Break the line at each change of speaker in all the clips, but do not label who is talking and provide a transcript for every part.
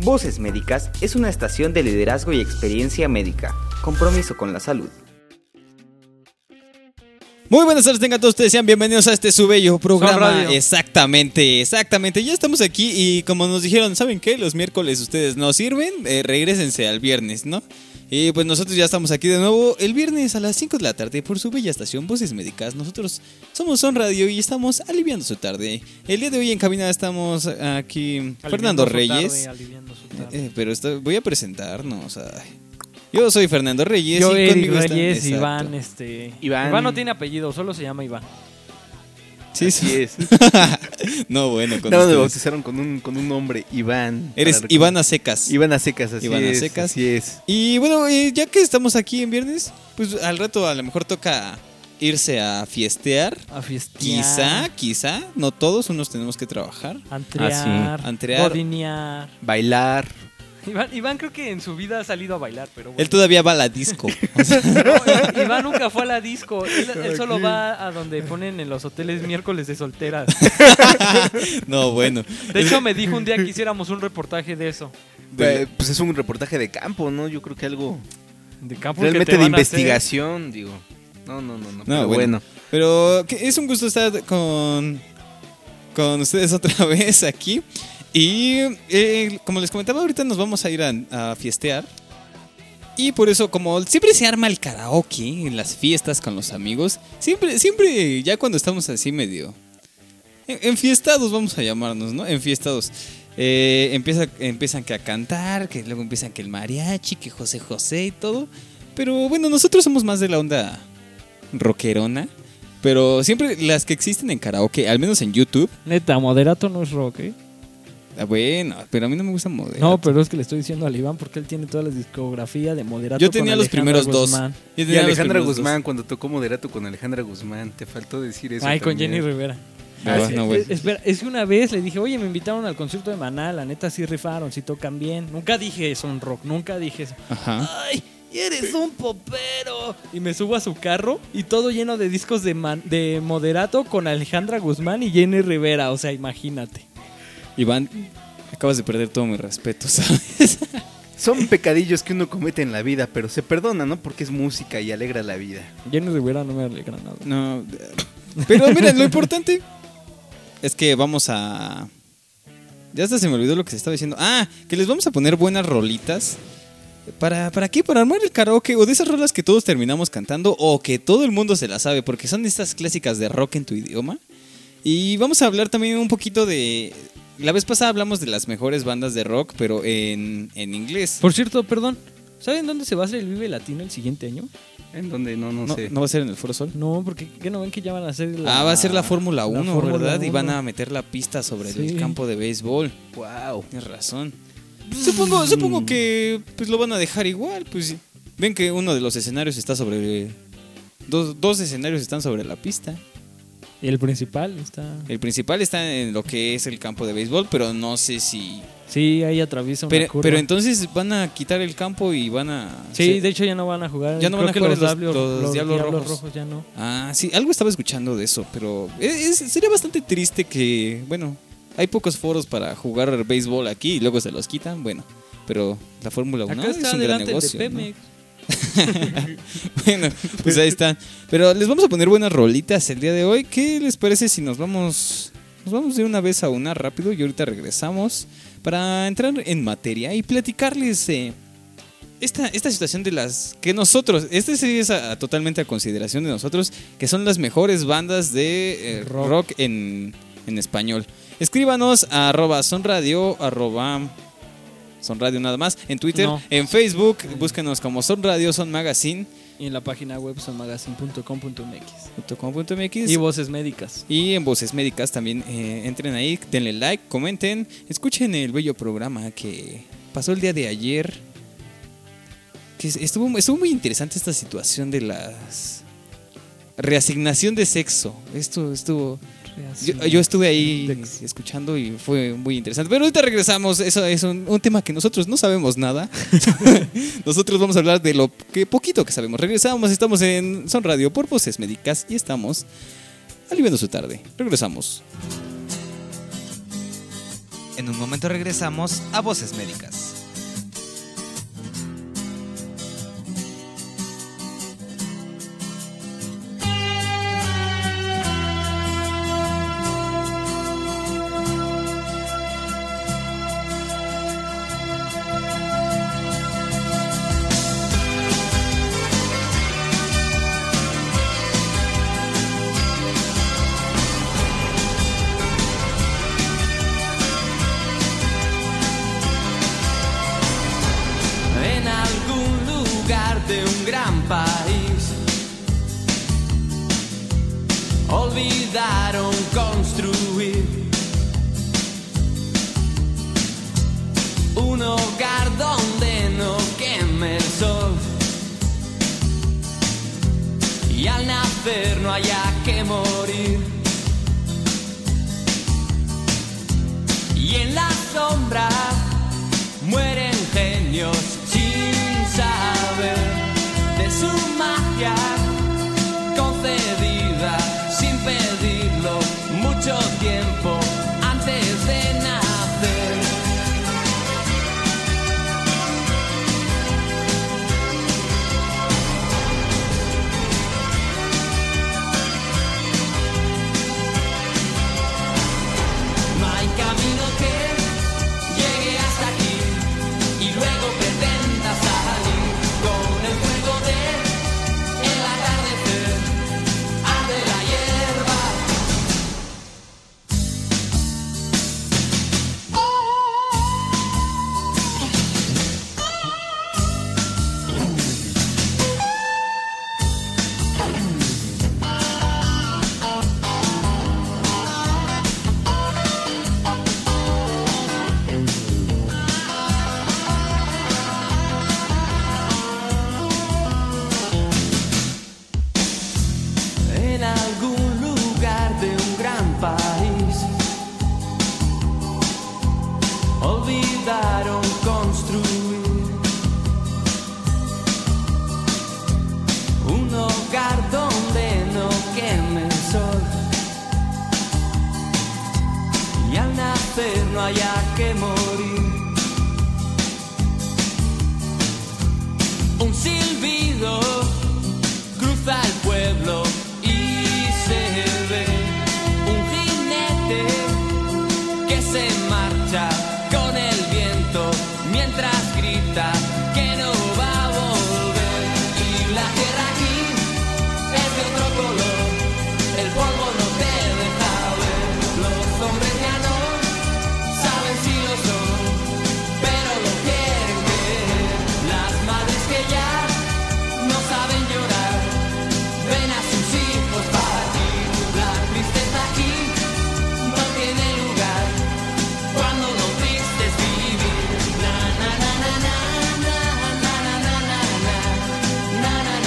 Voces Médicas es una estación de liderazgo y experiencia médica. Compromiso con la salud.
Muy buenas tardes, tengan todos ustedes, sean bienvenidos a este su bello programa. Exactamente. Ya estamos aquí y como nos dijeron, ¿saben qué? Los miércoles ustedes no sirven, regrésense al viernes, ¿no? Y pues nosotros ya estamos aquí de nuevo el viernes a las 5 de la tarde por su bella estación Voces Médicas. Nosotros somos Son Radio y estamos aliviando su tarde. El día de hoy en cabina estamos aquí aliviando Fernando Reyes. Pero voy a presentarnos. Yo soy Fernando Reyes.
Yo
y
conmigo
Reyes,
está Iván no tiene apellido, solo se llama Iván.
Sí,
Así es.
No, bueno,
no, me bautizaron con un nombre, Iván.
Eres Iván a secas.
Iván a secas,
así es. Y bueno, ya que estamos aquí en viernes, pues al rato a lo mejor toca irse a fiestear. Quizá, no todos, unos tenemos que trabajar.
Antrear. Godinear.
Bailar.
Iván creo que en su vida ha salido a bailar, pero bueno.
Él todavía va a la disco.
No, Iván nunca fue a la disco. Él solo va a donde ponen en los hoteles miércoles de solteras.
No, bueno.
De hecho, me dijo un día que hiciéramos un reportaje de eso.
Pues es un reportaje de campo, ¿no? Yo creo que algo
de campo
realmente de investigación, digo. No. Pero bueno.
Pero es un gusto estar con ustedes otra vez aquí. Y como les comentaba, ahorita nos vamos a ir a fiestear. Y por eso, como siempre se arma el karaoke en las fiestas con los amigos, siempre ya cuando estamos así medio enfiestados, vamos a llamarnos, ¿no? Enfiestados. Empiezan que a cantar, que luego empiezan que el mariachi, que José y todo. Pero bueno, nosotros somos más de la onda rockerona. Pero siempre las que existen en karaoke, al menos en YouTube.
Neta, Moderato no es rock, ¿eh?
Bueno, pero a mí no me gusta Moderato.
No, pero es que le estoy diciendo al Iván porque él tiene toda la discografía de Moderato.
Yo tenía los primeros Guzmán.
Y Alejandra Guzmán, cuando tocó Moderato con Alejandra Guzmán, te faltó decir eso.
Ay, con Jenny Rivera. Espera, es que una vez le dije, oye, me invitaron al concierto de Maná, la neta sí rifaron, sí tocan bien. Nunca dije son rock, nunca dije eso.
Ajá.
Ay, eres un popero. Y me subo a su carro y todo lleno de discos de Moderato con Alejandra Guzmán y Jenny Rivera, o sea, imagínate.
Iván, acabas de perder todo mi respeto, ¿sabes?
Son pecadillos que uno comete en la vida, pero se perdona, ¿no? Porque es música y alegra la vida.
Jenny Rivera no me alegra nada.
No, pero miren, lo importante es que vamos a... Ya hasta se me olvidó lo que se estaba diciendo. Que les vamos a poner buenas rolitas. ¿Para qué? Para armar el karaoke o de esas rolas que todos terminamos cantando o que todo el mundo se las sabe, porque son estas clásicas de rock en tu idioma. Y vamos a hablar también un poquito de... La vez pasada hablamos de las mejores bandas de rock, pero en inglés.
Por cierto, perdón, ¿saben dónde se va a hacer el Vive Latino el siguiente año?
¿En dónde? No sé.
¿No va a ser en el Foro Sol?
No, porque ¿qué no ven que ya van a hacer
va a ser la Fórmula 1, ¿verdad? Y van a meter la pista sobre el campo de béisbol.
Wow.
Tienes razón. Supongo que pues lo van a dejar igual, pues ven que uno de los escenarios está sobre... Dos escenarios están sobre la pista.
¿Y el principal está?
El principal está en lo que es el campo de béisbol, pero no sé si...
Sí, ahí atraviesa una curva.
Pero entonces van a quitar el campo y van a...
Sí, de hecho ya no van a jugar.
Ya no van a jugar los Diablos
Rojos ya no.
Sí, algo estaba escuchando de eso, pero sería bastante triste que... Bueno, hay pocos foros para jugar béisbol aquí y luego se los quitan, bueno. Pero la Fórmula 1 es un gran negocio,
de Pemex,
¿no? Bueno, pues ahí están. Pero les vamos a poner buenas rolitas el día de hoy. ¿Qué les parece si nos vamos de una vez a una rápido y ahorita regresamos para entrar en materia y platicarles esta situación de las que nosotros, sí es totalmente a consideración de nosotros, que son las mejores bandas de rock en español? Escríbanos a @sonradio, Son Radio nada más, en Twitter, en Facebook, búsquenos como Son Radio, Son Magazine.
Y en la página web sonmagazine.com.mx.
Y
Voces Médicas.
Y en Voces Médicas también entren ahí, denle like, comenten, escuchen el bello programa que pasó el día de ayer. Que estuvo muy interesante esta situación de la reasignación de sexo. Esto estuvo... Yo estuve ahí escuchando y fue muy interesante. Pero ahorita regresamos. Eso es un tema que nosotros no sabemos nada. Nosotros vamos a hablar de lo que poquito que sabemos. Regresamos, estamos en Son Radio por Voces Médicas y estamos aliviando su tarde. Regresamos.
En un momento regresamos a Voces Médicas.
Olvidaron construir un hogar donde no queme el sol y al nacer no haya que morir. Y en la sombra mueren genios sin saber de su magia concedida sin pedirlo mucho tiempo antes de nacer. No hay camino que llegue hasta aquí y luego pretenda salir con el fuego del atardecer. Arde la hierba. En algún lugar de un gran país olvidaron construir un hogar donde no queme el sol y al nacer no haya que morir. Un silbido cruza el pueblo y se ve un jinete que se marcha con el viento mientras grita que no va a volver. Y la tierra aquí es de otro color, el polvo no te deja ver. Los hombres ya no saben si lo son, pero lo quieren creer. Las madres que ya no saben llorar ven a sus hijos partir. La tristeza aquí no tiene lugar cuando lo triste es vivir. Na na na na na na na na na na na na na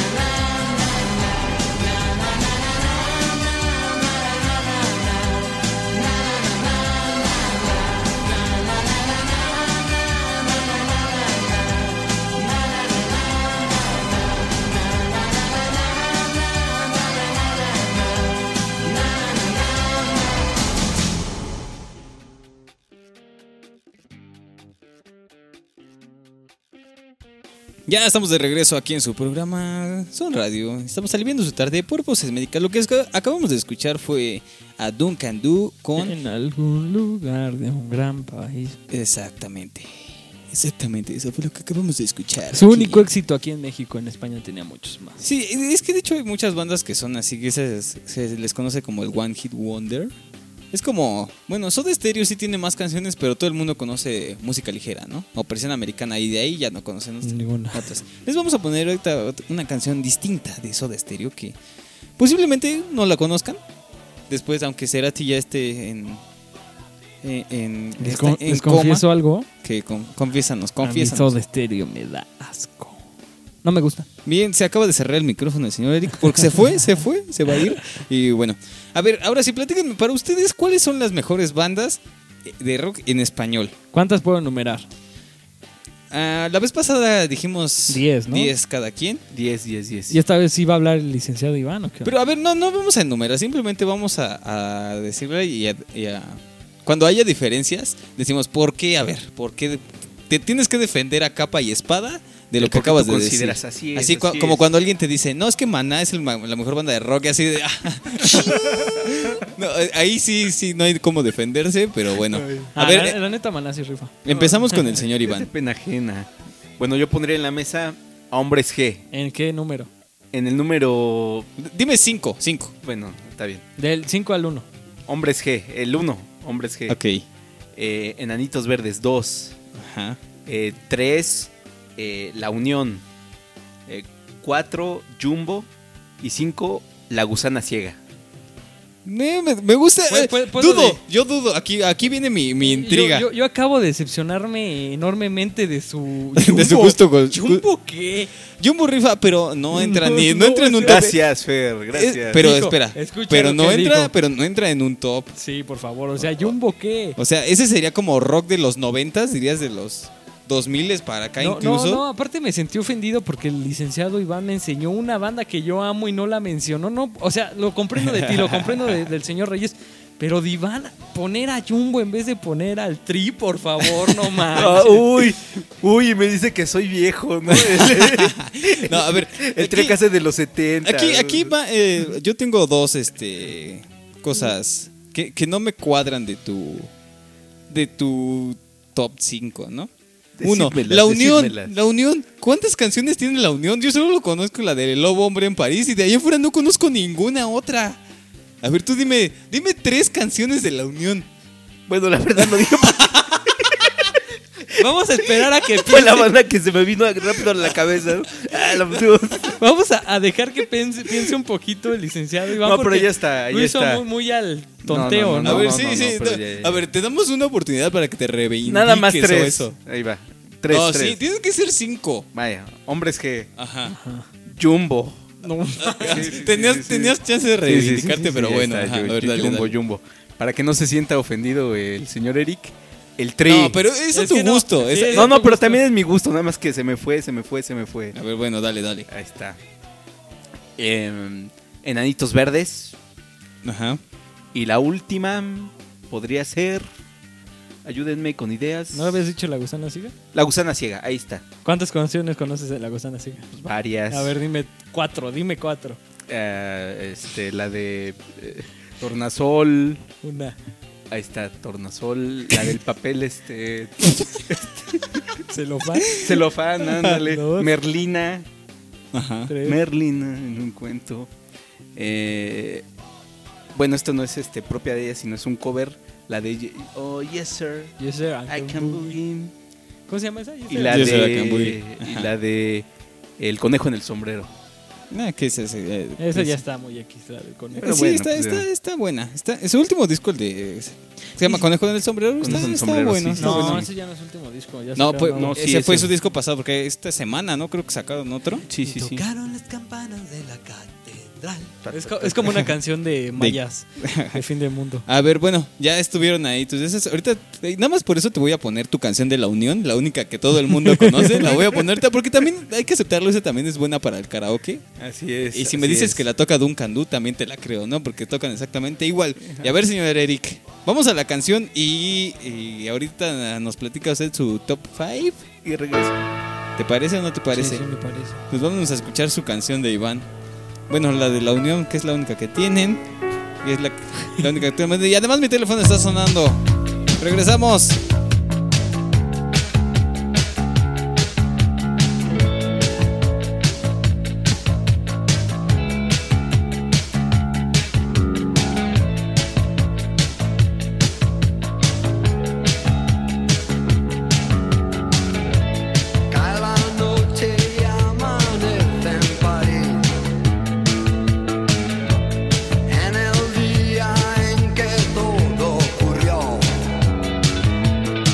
Ya estamos de regreso aquí en su programa Son Radio. Estamos aliviando su tarde por Voces Médicas. Lo que acabamos de escuchar fue a Duncan Du con...
En algún lugar de un gran país.
Exactamente, eso fue lo que acabamos de escuchar.
Su
aquí.
único éxito aquí en México. En España tenía muchos más.
Sí, es que de hecho hay muchas bandas que son así, que se les conoce como el One Hit Wonder. Es como, bueno, Soda Stereo sí tiene más canciones, pero todo el mundo conoce música ligera, ¿no? O Persiana Americana, y de ahí ya no conocen
Ninguna.
otras. Les vamos a poner ahorita una canción distinta de Soda Stereo que posiblemente no la conozcan. Después, aunque Cerati ya esté
Les
coma,
confieso algo.
que confiésanos.
A mí Soda Stereo me da asco. No me gusta.
Bien, se acaba de cerrar el micrófono el señor Eric porque se va a ir. Y bueno, a ver, ahora sí, platíquenme para ustedes, ¿cuáles son las mejores bandas de rock en español?
¿Cuántas puedo enumerar?
La vez pasada dijimos
10, ¿no?
10 cada quien.
10.
Y esta vez sí va a hablar el licenciado Iván, ¿o qué?
Pero a ver, no vamos a enumerar, simplemente vamos a decirle y a cuando haya diferencias, decimos, ¿por qué? A ver, ¿por qué te tienes que defender a capa y espada de lo que
¿Por qué
acabas
tú
de decir?
consideras así es,
Así
así
como
es?
cuando alguien te dice, no, es que Maná es la mejor banda de rock, y así de... No, ahí sí, no hay cómo defenderse, pero bueno. A ver,
la neta Maná sí rifa.
empezamos con el señor
Es de
Iván.
pena ajena. Bueno, yo pondría en la mesa a Hombres G.
¿En qué número?
En el número...
Dime 5.
Bueno, está bien.
Del 5 al 1.
Hombres G. El 1. Hombres G.
Ok.
Enanitos Verdes 2.
Ajá.
3. La Unión. 4. Jumbo. Y 5. La Gusana Ciega.
Me gusta.
¿Puedo
Dudo, yo dudo. Aquí viene mi intriga.
Yo acabo de decepcionarme enormemente de su...
De su gusto.
¿Jumbo qué?
Jumbo rifa, pero no entra
No,
no
no,
entra en un top.
Gracias, Fer. Gracias.
Pero
Dijo,
espera,
escucha
pero
lo
no
que
entra,
dijo.
pero no entra en un top.
Sí, por favor. O sea, ¿Jumbo qué?
O sea, ese sería como rock de los 90s, dirías de los 2000 para acá incluso.
No, aparte me sentí ofendido porque el licenciado Iván me enseñó una banda que yo amo y no la mencionó. No, o sea, lo comprendo de ti, lo comprendo del señor Reyes. Pero de Iván, poner a Jumbo en vez de poner al Tri, por favor, no más.
Uy, me dice que soy viejo, ¿no?
No, a ver,
El Tri hace de los 70.
aquí va, yo tengo dos cosas que no me cuadran de tu top 5, ¿no? Uno,
Decídmelas.
La Unión. ¿Cuántas canciones tiene La Unión? Yo solo conozco la de Lobo Hombre en París y de ahí afuera no conozco ninguna otra. A ver, tú dime 3 canciones de La Unión.
Bueno, la verdad no digo.
Vamos a esperar a que
Fue la
piense.
banda que se me vino rápido a la cabeza.
Vamos a dejar que piense un poquito el licenciado Iván.
No, pero
porque
ya está,
Lo
ya
hizo
está.
muy al tonteo,
No,
¿no?
A ver,
no,
sí.
pero ya.
A ver, te damos una oportunidad para que te reivindiques.
Nada más
o
3.
eso.
Ahí va. 3.
No, sí, tienen que ser 5.
Vaya, Hombres G.
Ajá.
Jumbo.
No.
Tenías chance de reivindicarte, pero
ya
bueno.
está,
Ajá, a ver, dale,
Jumbo,
dale.
Jumbo. Para que no se sienta ofendido el señor Eric, el Tri.
No, pero eso es tu
que no.
gusto.
Sí,
esa-
No,
tu
pero
gusto.
también es mi gusto, nada más que se me fue.
A ver, bueno, dale.
Ahí está. Enanitos Verdes.
Ajá.
Y la última podría ser... Ayúdenme con ideas.
¿No habías dicho La Gusana Ciega?
La Gusana Ciega, ahí está.
¿Cuántas canciones conoces de La Gusana Ciega?
Pues varias.
A ver, dime 4.
La de Tornasol.
Una.
Ahí está, Tornasol. La del papel,
Celofán.
celofán, ándale.
2.
Merlina.
Ajá.
3.
Merlina en un cuento. Bueno, esto no es propia de ella, sino es un cover. La de Oh Yes Sir,
Yes, sir,
I Can Boogie.
¿Cómo se llama esa? Yes,
Y
sir.
la
Yes, Sir, I Can Boogie.
de
Ajá.
y la de El conejo en el sombrero.
¿Qué es ese?
Esa ya está muy X, la del conejo.
Pero
Sí,
bueno,
está,
pues,
está buena. Su último disco, el de. Se llama Conejo en el Sombrero.
Conejo en el
Está
sombrero,
bueno.
sí,
está
No,
bueno.
ese ya no es su último disco. Ya
No,
sacaron
pues,
nuevo.
no, sí,
ese fue
ese.
su disco pasado, porque esta semana, ¿no? Creo que sacaron otro.
Sí, sí, sí.
Tocaron las campanas de la catedral.
Es como una canción de mayas de fin del mundo.
A ver, bueno, ya estuvieron ahí. Entonces, ahorita, nada más por eso te voy a poner tu canción de La Unión, la única que todo el mundo conoce. La voy a ponerte, porque también hay que aceptarlo, esa también es buena para el karaoke.
Así es.
Y si me dices que la toca Duncan Du, también te la creo, ¿no? Porque tocan exactamente igual. Y a ver, señor Eric, vamos a la canción y ahorita nos platica usted su top 5.
Y regreso.
¿Te parece o no te parece?
Sí, me parece.
Pues vamos a escuchar su canción de Iván. Bueno, la de La Unión, que es la única que tienen. Y es la única que tienen. Y además mi teléfono está sonando. Regresamos.
Cae la noche y amanece en París. En el día en que todo ocurrió.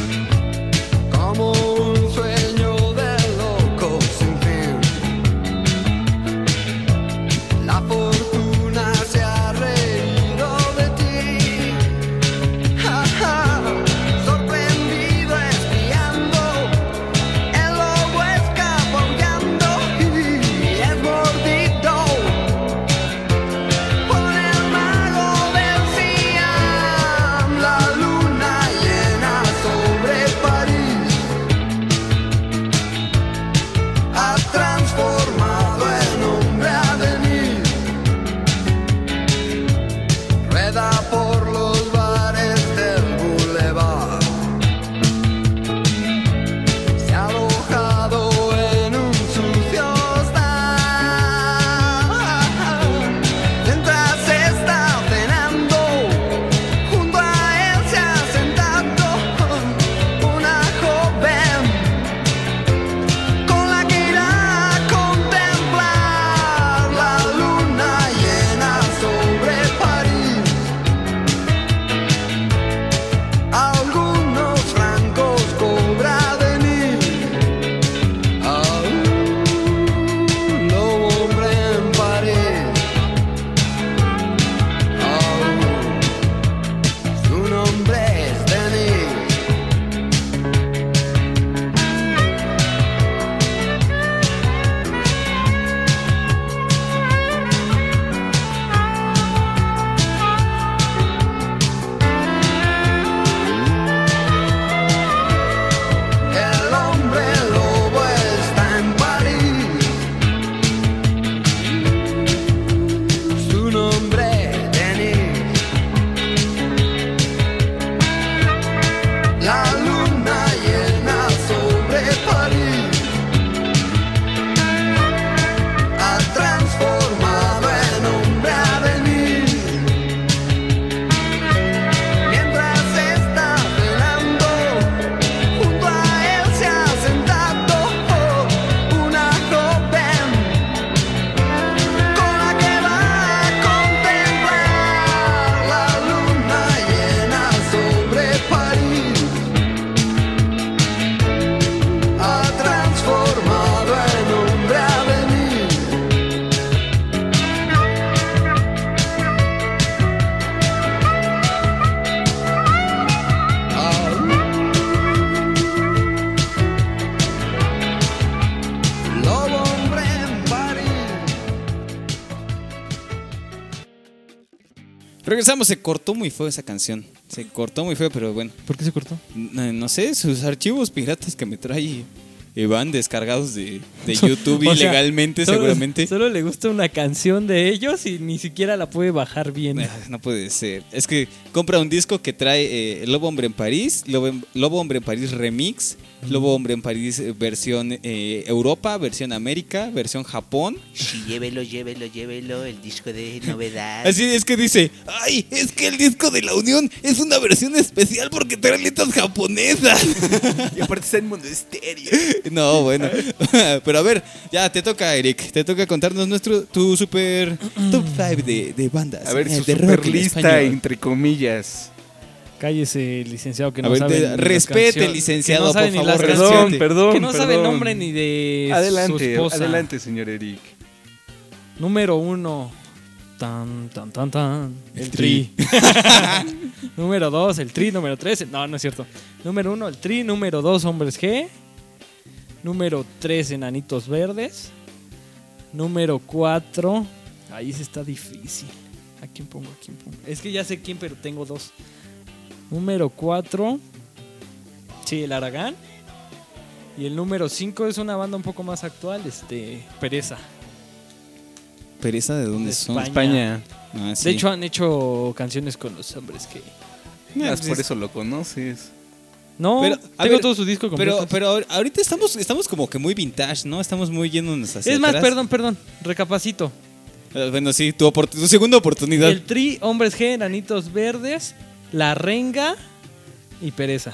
Regresamos, se cortó muy feo esa canción. Se cortó muy feo, pero bueno.
¿Por qué se cortó?
No sé, sus archivos piratas que me trae Iván descargados de YouTube
O sea,
ilegalmente, seguramente.
Solo le gusta una canción de ellos y ni siquiera la puede bajar bien.
No puede ser. Es que compra un disco que trae Lobo Hombre en París, Lobo Hombre en París Remix, Lobo Hombre en París versión Europa, versión América, versión Japón.
Sí, llévelo, el disco de novedad.
Así es que dice, ay, es que el disco de la Unión es una versión especial porque trae letras japonesas.
Y aparte está en mono estéreo.
No, bueno. Pero a ver, ya te toca, Eric. Te toca contarnos tu super top 5 de bandas.
A ver, su
de rock
super
en
lista,
español.
entre comillas.
Cállese, licenciado, que
A
no
ver,
sabe ni las
respete,
canciones,
licenciado,
que no sabe
por
ni
favor,
las
respete.
canciones,
Perdón,
que no sabe el
perdón.
nombre ni de su
Adelante,
esposa.
adelante, señor Eric.
Número 1. Tan. El Tri. Número 2, el Tri. Número 3, no es cierto. Número 1, el Tri. Número 2, Hombres G. Número 3, Enanitos Verdes. Número 4. Ahí se está difícil. ¿A quién pongo? Es que ya sé quién, pero tengo dos. Número 4. Sí, el Aragán. Y el número 5 es una banda un poco más actual, Pereza.
¿Pereza de dónde
De
son?
España.
Ah, sí.
De hecho, han hecho canciones con los hombres que...
Más por eso lo conoces.
No,
Pero, a
tengo
ver,
todo su disco completo.
pero ahorita estamos como que muy vintage, ¿no? Estamos muy yéndonos hacia
Es más,
atrás.
perdón, recapacito.
Bueno, sí, tu segunda oportunidad.
El Tri, Hombres G, Enanitos Verdes, La Renga y Pereza.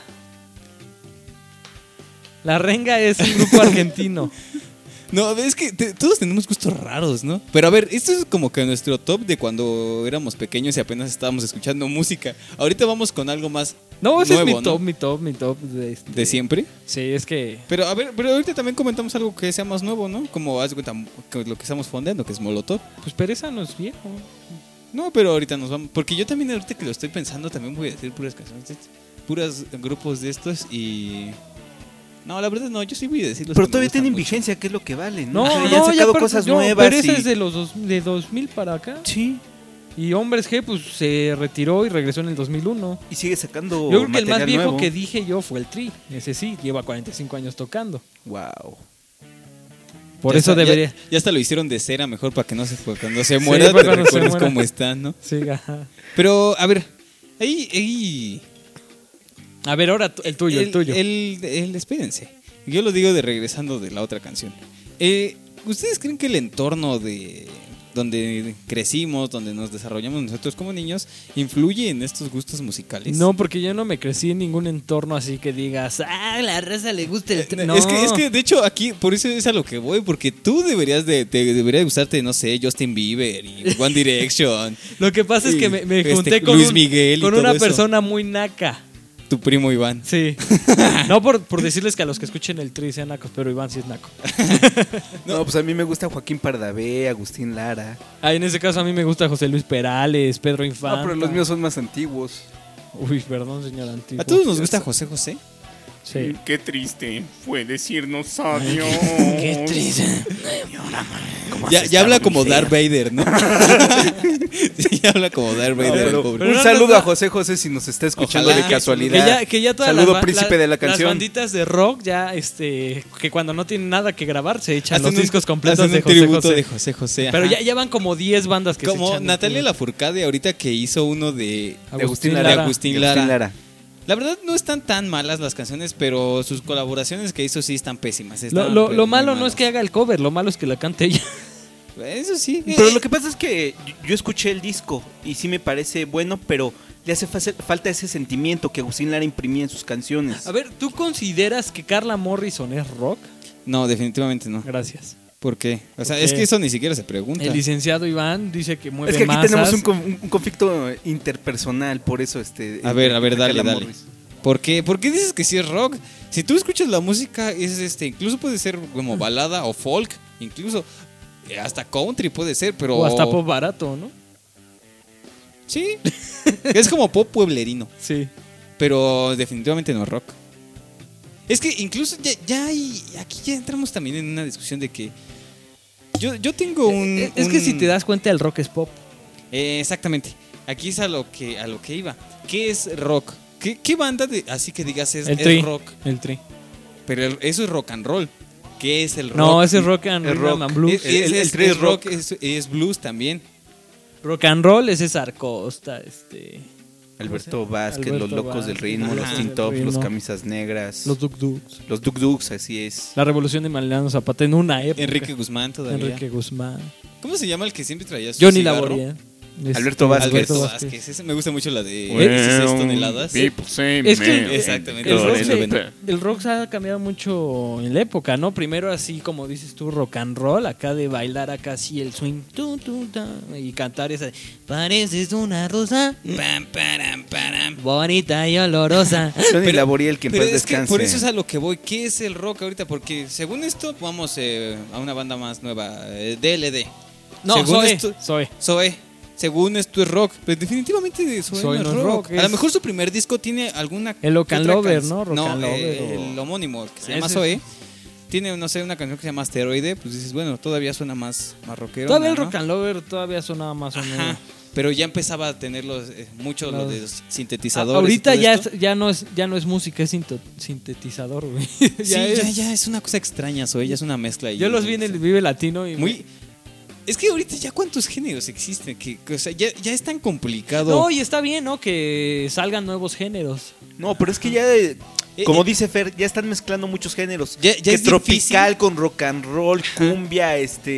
La Renga es un grupo argentino.
No, es que todos tenemos gustos raros, ¿no? Pero a ver, esto es como que nuestro top de cuando éramos pequeños y apenas estábamos escuchando música. Ahorita vamos con algo más
No, ese
nuevo,
es
¿no?
mi top.
¿De siempre?
Sí, es que...
Pero a ver, pero ahorita también comentamos algo que sea más nuevo, ¿no? Como haz de cuenta que lo que estamos fondeando, que es Molotov.
Pues Pereza no es viejo.
No, pero ahorita nos vamos. Porque yo también ahorita que lo estoy pensando, también voy a decir puras canciones, puras grupos de estos y... No, la verdad no, yo sí voy a decir los
Pero
que me
todavía
gustan
tienen
mucho.
vigencia, que es lo que vale,
No,
¿no? O sea, ya han
no,
sacado
ya
cosas
no,
nuevas.
Pereza
y...
es de 2000 para acá.
Sí.
Y Hombres G, pues se retiró y regresó en el 2001.
Y sigue sacando.
Yo creo que el más
material
viejo
nuevo.
que dije yo fue el Tri. Ese sí, lleva 45 años tocando.
Wow.
Por
Ya
eso
está,
debería.
Ya hasta lo hicieron de cera mejor para que no se cuando se muera
para
te
cuando se
recuerdes
muera.
cómo están, ¿no?
Sí, ajá.
Pero, a ver, ahí
A ver, ahora el tuyo.
espérense. Yo lo digo de regresando de la otra canción. ¿Ustedes creen que el entorno de donde crecimos, donde nos desarrollamos nosotros como niños, influye en estos gustos musicales?
No, porque yo no me crecí en ningún entorno así que digas, la raza le gusta el Tri. No.
Es que de hecho aquí, por eso es a lo que voy, porque tú debería gustarte, no sé, Justin Bieber y One Direction,
Lo que pasa es que me junté con,
Luis Miguel y
con
todo
una
eso.
persona muy naca.
Tu primo Iván.
Sí. No por decirles que a los que escuchen el Tri sean nacos, pero Iván sí es naco.
No, pues a mí me gusta Joaquín Pardavé, Agustín Lara.
En ese caso a mí me gusta José Luis Perales, Pedro Infante.
No, pero los míos son más antiguos.
Uy, perdón, señor antiguo.
¿A todos nos gusta José José?
Sí.
Qué triste fue decirnos adiós.
Qué triste.
Ya habla como Darth Vader, ¿no? Sí, ya habla como Darth Vader, el pobre.
pero
un
no,
saludo
no,
a José José si nos está escuchando
Ojalá.
de casualidad.
Que ya todas
Saludo
las,
príncipe de la
las
canción.
banditas de rock ya que cuando no tienen nada que grabar se echan los
Hacen un-
discos completos
hacen
de
un
José
tributo
José.
de José José.
Pero
ajá.
ya van como 10 bandas que se
Como
echan.
Natalia Lafourcade ahorita que hizo uno de
Agustín
de
Lara.
Agustín Lara. La verdad no están tan malas las canciones, pero sus colaboraciones que hizo sí están pésimas. Están
Lo
muy
malo no
malas.
es que haga el cover, lo malo es que la cante ella.
Eso sí.
Pero lo que pasa es que yo escuché el disco y sí me parece bueno, pero le hace falta ese sentimiento que Agustín Lara imprimía en sus canciones.
A ver, ¿tú consideras que Carla Morrison es rock?
No, definitivamente no.
Gracias.
¿Por qué? O sea,
¿Por
es
qué?
que eso ni siquiera se pregunta.
El licenciado Iván dice que mueve
Es que aquí
masas.
tenemos un conflicto interpersonal, por eso
A ver,
entre
dale,
Carla
dale.
Morris.
¿Por qué? ¿Por qué dices que sí es rock? Si tú escuchas la música, es incluso puede ser como balada o folk, incluso hasta country puede ser, pero
O hasta pop barato, ¿no?
sí, es como pop pueblerino,
Sí.
pero definitivamente no es rock. Es que incluso ya hay, aquí ya entramos también en una discusión de que yo tengo un...
Es que si te das cuenta el rock es pop.
Exactamente. aquí es a lo que iba. ¿Qué es rock? ¿Qué banda así que digas es rock?
El Tri.
Pero eso es rock and roll. ¿Qué es el rock?
No, ese es rock and
El
rhythm
rock.
and blues.
El
Tri es rock.
es blues también.
Rock and roll es César Costa,
Alberto Vázquez,
Alberto
los locos del
Vázquez,
ritmo,
los
los
locos
Teen
del
Top,
ritmo.
los camisas negras,
los Duk Duks.
los Duk Duks, así es.
La revolución de Emiliano Zapata en una época.
Enrique Guzmán todavía.
Enrique Guzmán.
¿Cómo se llama el que siempre traía su
Johnny
cigarro?
Laboriel.
Alberto Vázquez.
Alberto Vázquez. Ese me gusta mucho la de
Well,
16 toneladas.
people say
Es que
man.
Exactamente.
El rock,
Entonces,
el rock se ha cambiado mucho en la época, ¿no? Primero así como dices tú, rock and roll, acá de bailar acá así el swing, y cantar esa, pareces una rosa,
pam, param, param.
bonita y olorosa.
Johnny Laboriel, que en
Pero
paz
es que
descanse.
por eso es a lo que voy. ¿Qué es el rock ahorita? Porque según esto, vamos a una banda más nueva, DLD.
No,
Según
Zoe,
esto-
Zoe.
Zoe. Según esto es rock. Pero definitivamente Zoe
Zoe
no es rock. A lo mejor su primer disco tiene alguna.
El Rock and
otra
Lover,
canción.
¿no? Rock and Lover,
el homónimo, que se llama
Ese
Zoe.
es.
Tiene, no sé, una canción que se llama Asteroide. Pues dices, bueno, todavía suena más rockero.
Todavía el
¿no?
Rock and Lover todavía sonaba más o menos.
Ajá. Pero ya empezaba a tener mucho
Los-
lo de los sintetizadores.
Ahorita
y todo esto.
ya no es música, es sintetizador, güey.
Sí,
es-
ya es una cosa extraña, Zoe. Ya es una mezcla.
Yo los vi en el Vive Latino y
Muy. Es que ahorita ya cuántos géneros existen, o sea, ya es tan complicado.
No, y está bien, ¿no? Que salgan nuevos géneros.
No, pero es que ya, como dice Fer, ya están mezclando muchos géneros.
Ya
que
es
tropical
difícil.
con rock and roll, cumbia,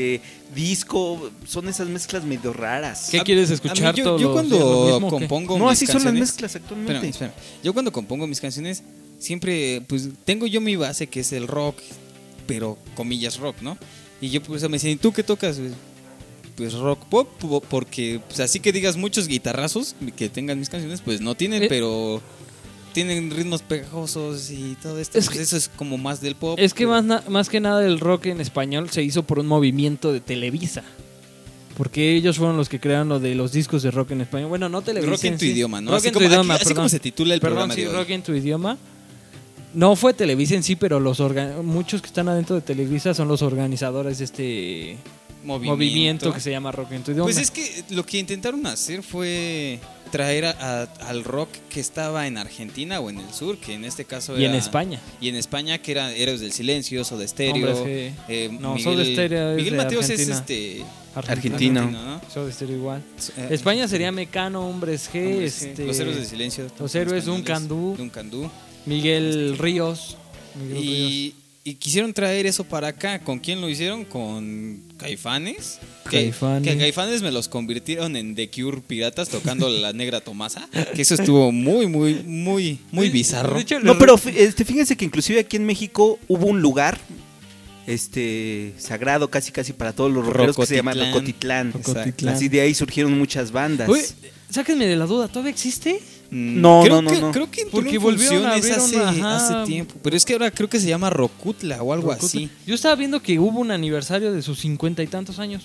disco, son esas mezclas medio raras.
¿Qué quieres escuchar?
A mí,
todos
yo
los
cuando
días lo mismo, o qué?
compongo
No,
mis
así son las
canciones-
mezclas actualmente.
Espérame. Yo cuando compongo mis canciones siempre pues tengo yo mi base que es el rock, pero comillas rock, ¿no? Y yo pues me dicen, ¿y tú qué tocas? Pues rock pop, porque pues, así que digas muchos guitarrazos que tengan mis canciones, pues no tienen, pero tienen ritmos pegajosos y todo esto.
Es
Pues
que-
eso es como más del pop.
Es que
pero-
más que nada el rock en español se hizo por un movimiento de Televisa. Porque ellos fueron los que crearon lo de los discos de rock en español. Bueno, no Televisa.
Rock en tu
sí.
idioma, ¿no?
Rock
Así
en
como,
tu idioma,
así como
perdón.
se titula el
Perdón,
programa
sí,
de hoy.
rock en tu idioma. No fue Televisa en sí, pero muchos que están adentro de Televisa son los organizadores de este movimiento que se llama Rock en tu idioma.
Pues es que lo que intentaron hacer fue traer al rock que estaba en Argentina o en el sur, que en este caso
y
era...
en España.
Y en España, que eran Héroes del Silencio, Soda Stereo.
Hombres G. No,
Miguel,
Soda Stereo es
Miguel
de
Mateos
Argentina.
es
Argentino.
¿no?
Soda Stereo igual.
Eh,
España sería Mecano, Hombres G,
Hombres G, Los Héroes del Silencio.
Los Héroes,
españoles,
Duncandú.
Duncandú.
Miguel Ríos. Miguel Ríos.
Y quisieron traer eso para acá. ¿Con quién lo hicieron? Con Caifanes.
Caifanes.
Que Caifanes me los convirtieron en The Cure piratas tocando La Negra Tomasa. Que eso estuvo muy bizarro.
De hecho,
No, pero fíjense que inclusive aquí en México hubo un lugar sagrado casi para todos los rockeros que se llama
Rocotitlán.
Rocotitlán.
Rocotitlán.
Así de ahí surgieron muchas bandas.
Oye, sáquenme de la duda, ¿todavía existe?
No,
creo
no,
que,
no.
Creo que entró
Porque
en
volvieron a
funciones
abrir una-
hace
ajá.
tiempo. Pero es que ahora creo que se llama Rocutla o algo así.
Yo estaba viendo que hubo un aniversario de sus 50 y tantos años.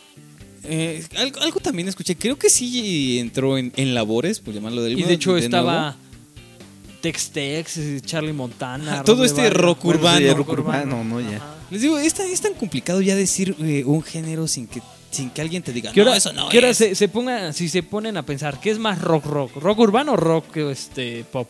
Algo también escuché. Creo que sí entró en labores, por llamarlo del
Y de hecho
nuevo.
estaba Tex-Tex, Charlie Montana.
Ajá, todo
Rob de
este
Barrio.
rock
Bueno,
urbano.
sí, rock urbano, ¿no? Ya.
Ajá.
Les digo, es tan complicado ya decir un género sin que alguien te diga,
¿Qué hora,
no, eso no
qué hora
es.
si se ponen a pensar, ¿qué es más rock? ¿Rock urbano o rock pop?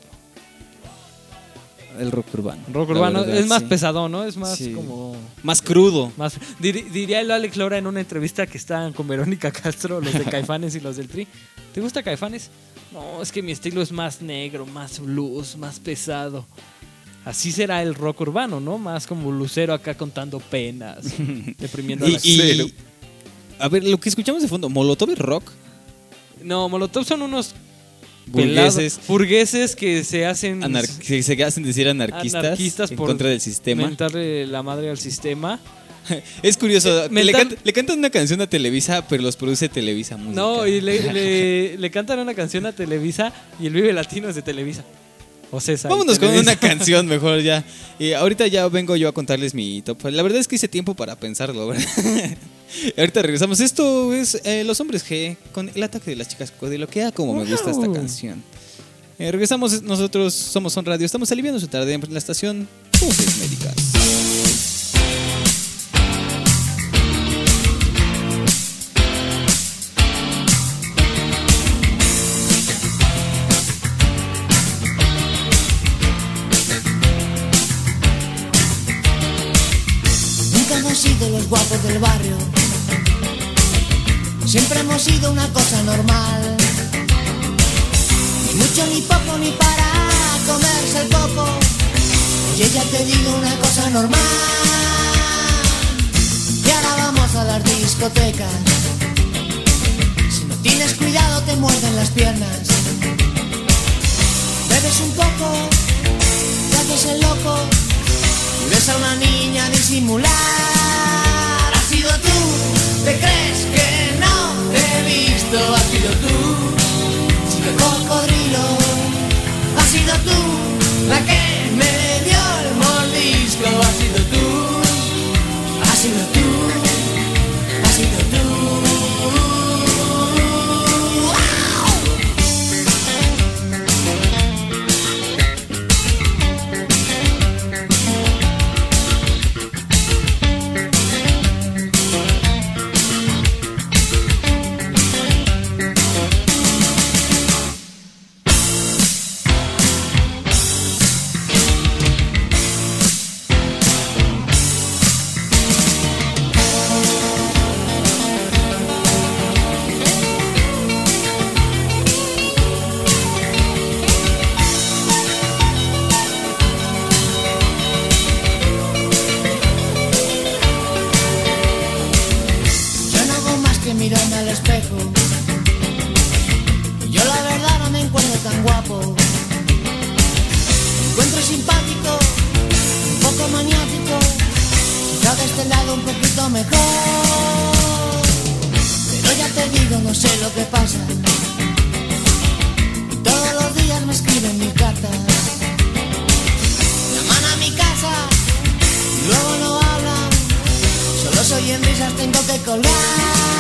El rock urbano.
Rock
la
urbano
verdad,
es más
sí.
pesado, ¿no? Es más
Sí.
como...
Más crudo.
Más, diría el Alex Lora en una entrevista que estaban con Verónica Castro, los de Caifanes y los del Tri. ¿Te gusta Caifanes? No, es que mi estilo es más negro, más blues, más pesado. Así será el rock urbano, ¿no? Más como Lucero acá contando penas, deprimiendo a la
Y, a ver, lo que escuchamos de fondo, ¿Molotov es rock?
No, Molotov son unos
Burgueses.
burgueses que se hacen
Que se hacen decir anarquistas en
por
contra del sistema.
mentarle la madre al sistema.
Es curioso,
mental-
le cantan una canción a Televisa, pero los produce Televisa Música.
No, y le cantan una canción a Televisa y el Vive Latino es de Televisa. O César.
Vámonos con
Televisa.
una canción mejor ya. Y ahorita ya vengo yo a contarles mi top. La verdad es que hice tiempo para pensarlo, ¿verdad? Ahorita regresamos. Esto es Los Hombres G con El Ataque de las Chicas Cocodrilo. Que como me gusta esta canción. Regresamos, nosotros somos Son Radio. Estamos aliviando su tarde en la estación Voces Médicas.
hemos sido los guapos del barrio. Siempre hemos sido una cosa normal. Ni mucho ni poco ni para comerse el coco. Oye, ya te digo una cosa normal. Y ahora vamos a las discotecas. Si no tienes cuidado te muerden las piernas. Bebes un poco, te haces el loco y ves a una niña disimular. Has sido tú, te crees que no te he visto. Has sido tú, chico cocodrilo. Has sido tú, la que me dio el mordisco. Has sido tú, has sido tú, has sido tú. Mirarme al espejo, yo la verdad no me encuentro tan guapo. Me encuentro simpático, un poco maniático, quizá de este lado un poquito mejor. Pero ya te digo, no sé lo que pasa. Todos los días me escriben mil cartas, llaman a mi casa y luego no hablan. Solo soy en risas, tengo que colgar.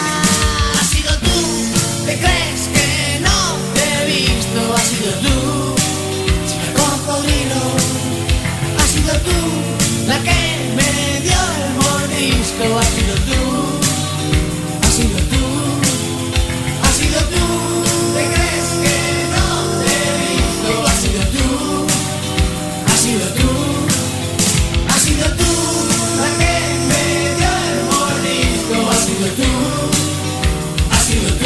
¿Te crees que no te he visto? Has sido tú, chica cocodrilo. Has sido tú, la que me dio el mordisco. Has sido tú, has sido tú, has sido tú. ¿Te crees que no te he visto? Has sido tú, has sido tú, has sido tú, la que me dio el mordisco. Has sido tú, has sido tú.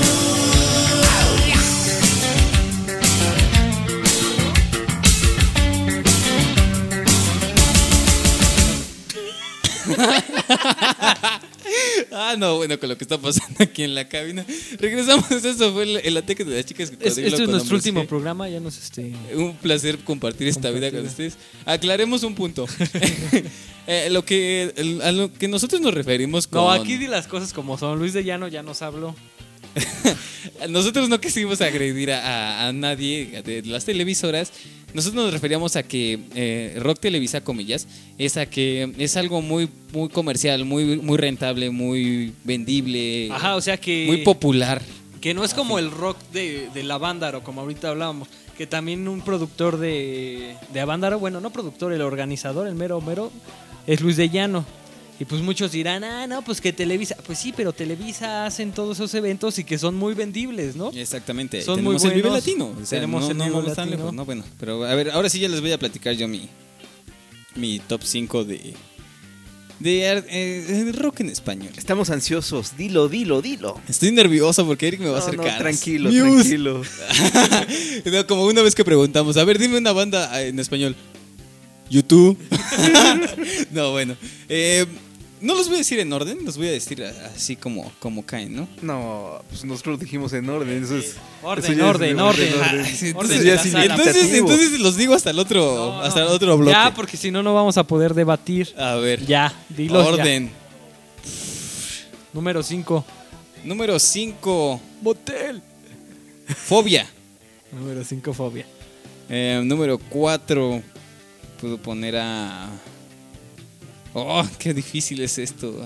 No, bueno, con lo que está pasando aquí en la cabina. Regresamos, eso fue el ataque de las chicas.
Este es nuestro último programa, ya nos
Un placer compartir esta vida con ustedes. Aclaremos un punto. A lo que nosotros nos referimos con...
No, aquí di las cosas como son. Luis de Llano ya nos habló.
Nosotros no quisimos agredir a nadie de las televisoras. Nosotros nos referíamos a que Rock Televisa, comillas, es a que es algo muy, muy comercial, muy rentable, muy vendible.
Ajá, o sea que...
muy popular.
Que no es como el rock de Avándaro, como ahorita hablábamos. Que también un productor de Avándaro, bueno, no productor, el organizador, el mero, es Luis de Llano. Y pues muchos dirán, no, pues que Televisa. Pues sí, pero Televisa hacen todos esos eventos y que son muy vendibles, ¿no?
Exactamente.
Son
tenemos
muy
el Vive
buenos.
Latino. O sea,
Tenemos el
no
Vive
vamos tan
Latino.
lejos, ¿no? Bueno, pero a ver, ahora sí ya les voy a platicar yo mi top 5 de rock en español.
Estamos ansiosos. Dilo.
Estoy nervioso porque Eric me va a hacer
No,
caras.
tranquilo,
Muse.
tranquilo.
No, como una vez que preguntamos, a ver, dime una banda en español. YouTube. No, bueno. No los voy a decir en orden, los voy a decir así como caen, ¿no?
No, pues nosotros dijimos en orden. Eso es.
Orden,
eso ya es
orden.
Sí,
Orden
ya
de
es
la sala.
invitativo.
Entonces los digo hasta el otro, hasta el otro bloque.
Ya, porque si no, no vamos a poder debatir.
A ver.
Ya, dilo.
Orden.
Número 5.
Número 5.
Motel.
Fobia.
Número 5, Fobia.
Número 4. Puedo poner a... Oh, qué difícil es esto.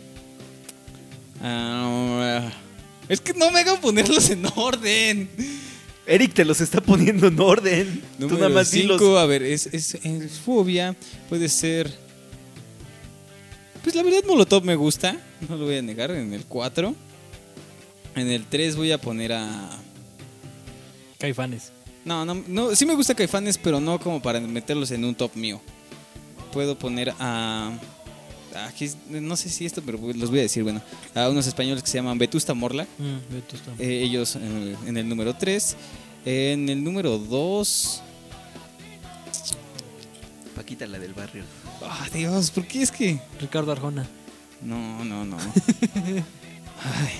Es que no me hagan ponerlos en orden.
Eric te los está poniendo en orden. Tú nada
Número
más
5,
dilos.
a ver, es Fobia. Puede ser... Pues la verdad Molotov me gusta, no lo voy a negar, en el 4. En el 3 voy a poner a...
Caifanes.
No, sí me gusta Caifanes, pero no como para meterlos en un top mío. Puedo poner a... aquí no sé si esto, pero los voy a decir, bueno, a unos españoles que se llaman Vetusta Morla.
Vetusta.
Ellos en el número 3. En el número 2.
Paquita, la del barrio.
Ah, Dios, ¿por qué es que...?
Ricardo Arjona.
No. Ay.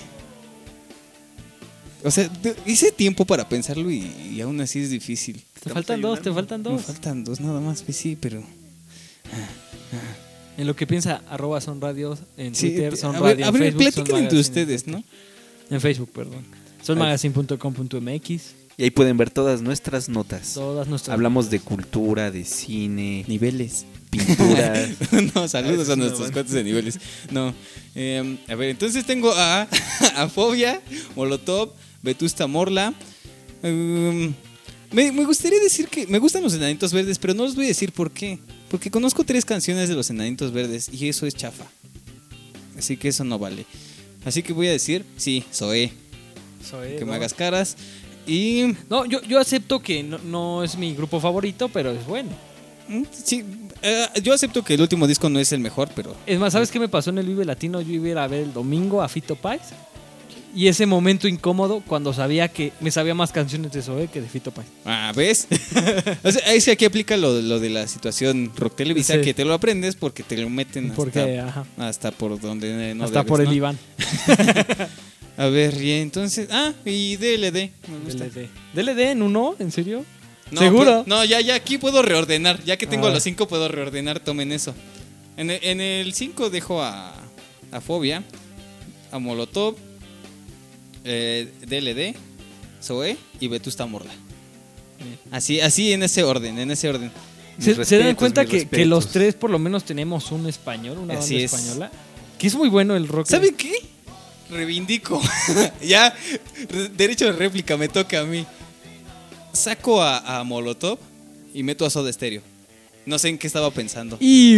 O sea, hice tiempo para pensarlo y aún así es difícil.
Te faltan dos.
Me faltan 2 nada más, pues sí, pero...
En lo que piensa, @sonradios en
Sí,
Twitter,
a
Sonradio en
ver,
Facebook.
platiquen entre
Sonmagazine.
ustedes, ¿no?
En Facebook, perdón. Sonmagazine.com.mx.
Y ahí pueden ver todas nuestras notas.
Todas nuestras.
Hablamos de cultura, de cine,
Niveles.
pintura.
No, saludos a nuestros cuates de niveles. No. A ver, entonces tengo a Fobia, Molotov, Vetusta Morla. Me gustaría decir que me gustan los Enanitos Verdes, pero no les voy a decir por qué. Porque conozco 3 canciones de los Enanitos Verdes y eso es chafa. Así que eso no vale. Así que voy a decir, sí, Zoé. Que me hagas caras. Y...
No, yo acepto que no es mi grupo favorito, pero es bueno.
Sí, yo acepto que el último disco no es el mejor, pero...
Es más, ¿sabes qué me pasó en el Vive Latino? Yo iba a ir a ver el domingo a Fito Páez. Y ese momento incómodo cuando sabía que me sabía más canciones de Zoé que de Fito Páez.
Ah, ¿ves? O sea, ahí sí aquí aplica lo de la situación Rock Televisa,
Sí.
que te lo aprendes porque te lo meten hasta por donde no
hasta
debes,
por el
¿no?
Iván.
A ver, y entonces... y DLD. Me gusta.
DLD en uno, ¿en serio?
No,
¿Seguro?
pues, no, ya aquí puedo reordenar. Ya que tengo
Ah.
los 5 puedo reordenar, tomen eso. En el 5 dejo a Fobia, a Molotov, DLD, Zoé y Vetusta Morla. Así en ese orden.
¿Se dan cuenta que los 3 por lo menos tenemos un español, una banda
Así es.
española? Que es muy bueno el rock.
¿Saben qué? Reivindico. Ya, derecho de réplica me toca a mí. Saco a Molotov y meto a Soda Stereo. No sé en qué estaba pensando.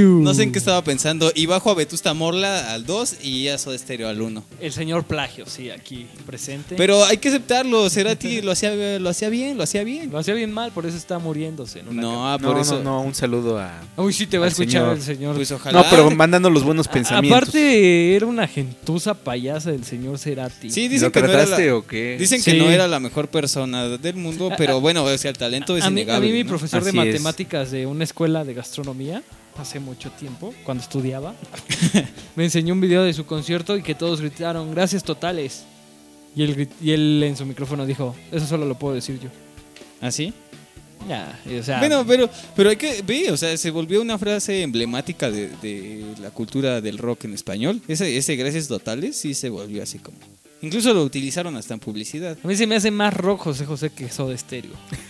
Y bajo a Vetusta Morla al 2 y a Soda Stereo al 1.
El señor Plagio, sí, aquí presente.
Pero hay que aceptarlo. Cerati lo hacía bien.
Lo hacía bien mal, por eso está muriéndose. En una
Por eso.
No, un saludo a...
Uy, sí te va a
al
escuchar
señor.
el señor.
Pues ojalá.
No, pero mandando los buenos pensamientos.
Aparte, era una gentuza payasa del señor Cerati.
Sí,
¿Lo
dicen que no era
trataste o qué?
Dicen que
Sí.
no era la mejor persona del mundo, pero bueno, o sea, el talento es
A mí
innegable.
mi
¿no?
profesor de
Así es.
matemáticas de una escuela de gastronomía, hace mucho tiempo, cuando estudiaba, me enseñó un video de su concierto y que todos gritaron, gracias totales. Y él en su micrófono dijo, eso solo lo puedo decir yo.
¿Ah, sí?
Ya, o sea,
Bueno, pero hay que ver, o sea, se volvió una frase emblemática de la cultura del rock en español. Ese gracias totales sí se volvió así como... Incluso lo utilizaron hasta en publicidad.
a mí se me hace más rock José José que Soda Stereo.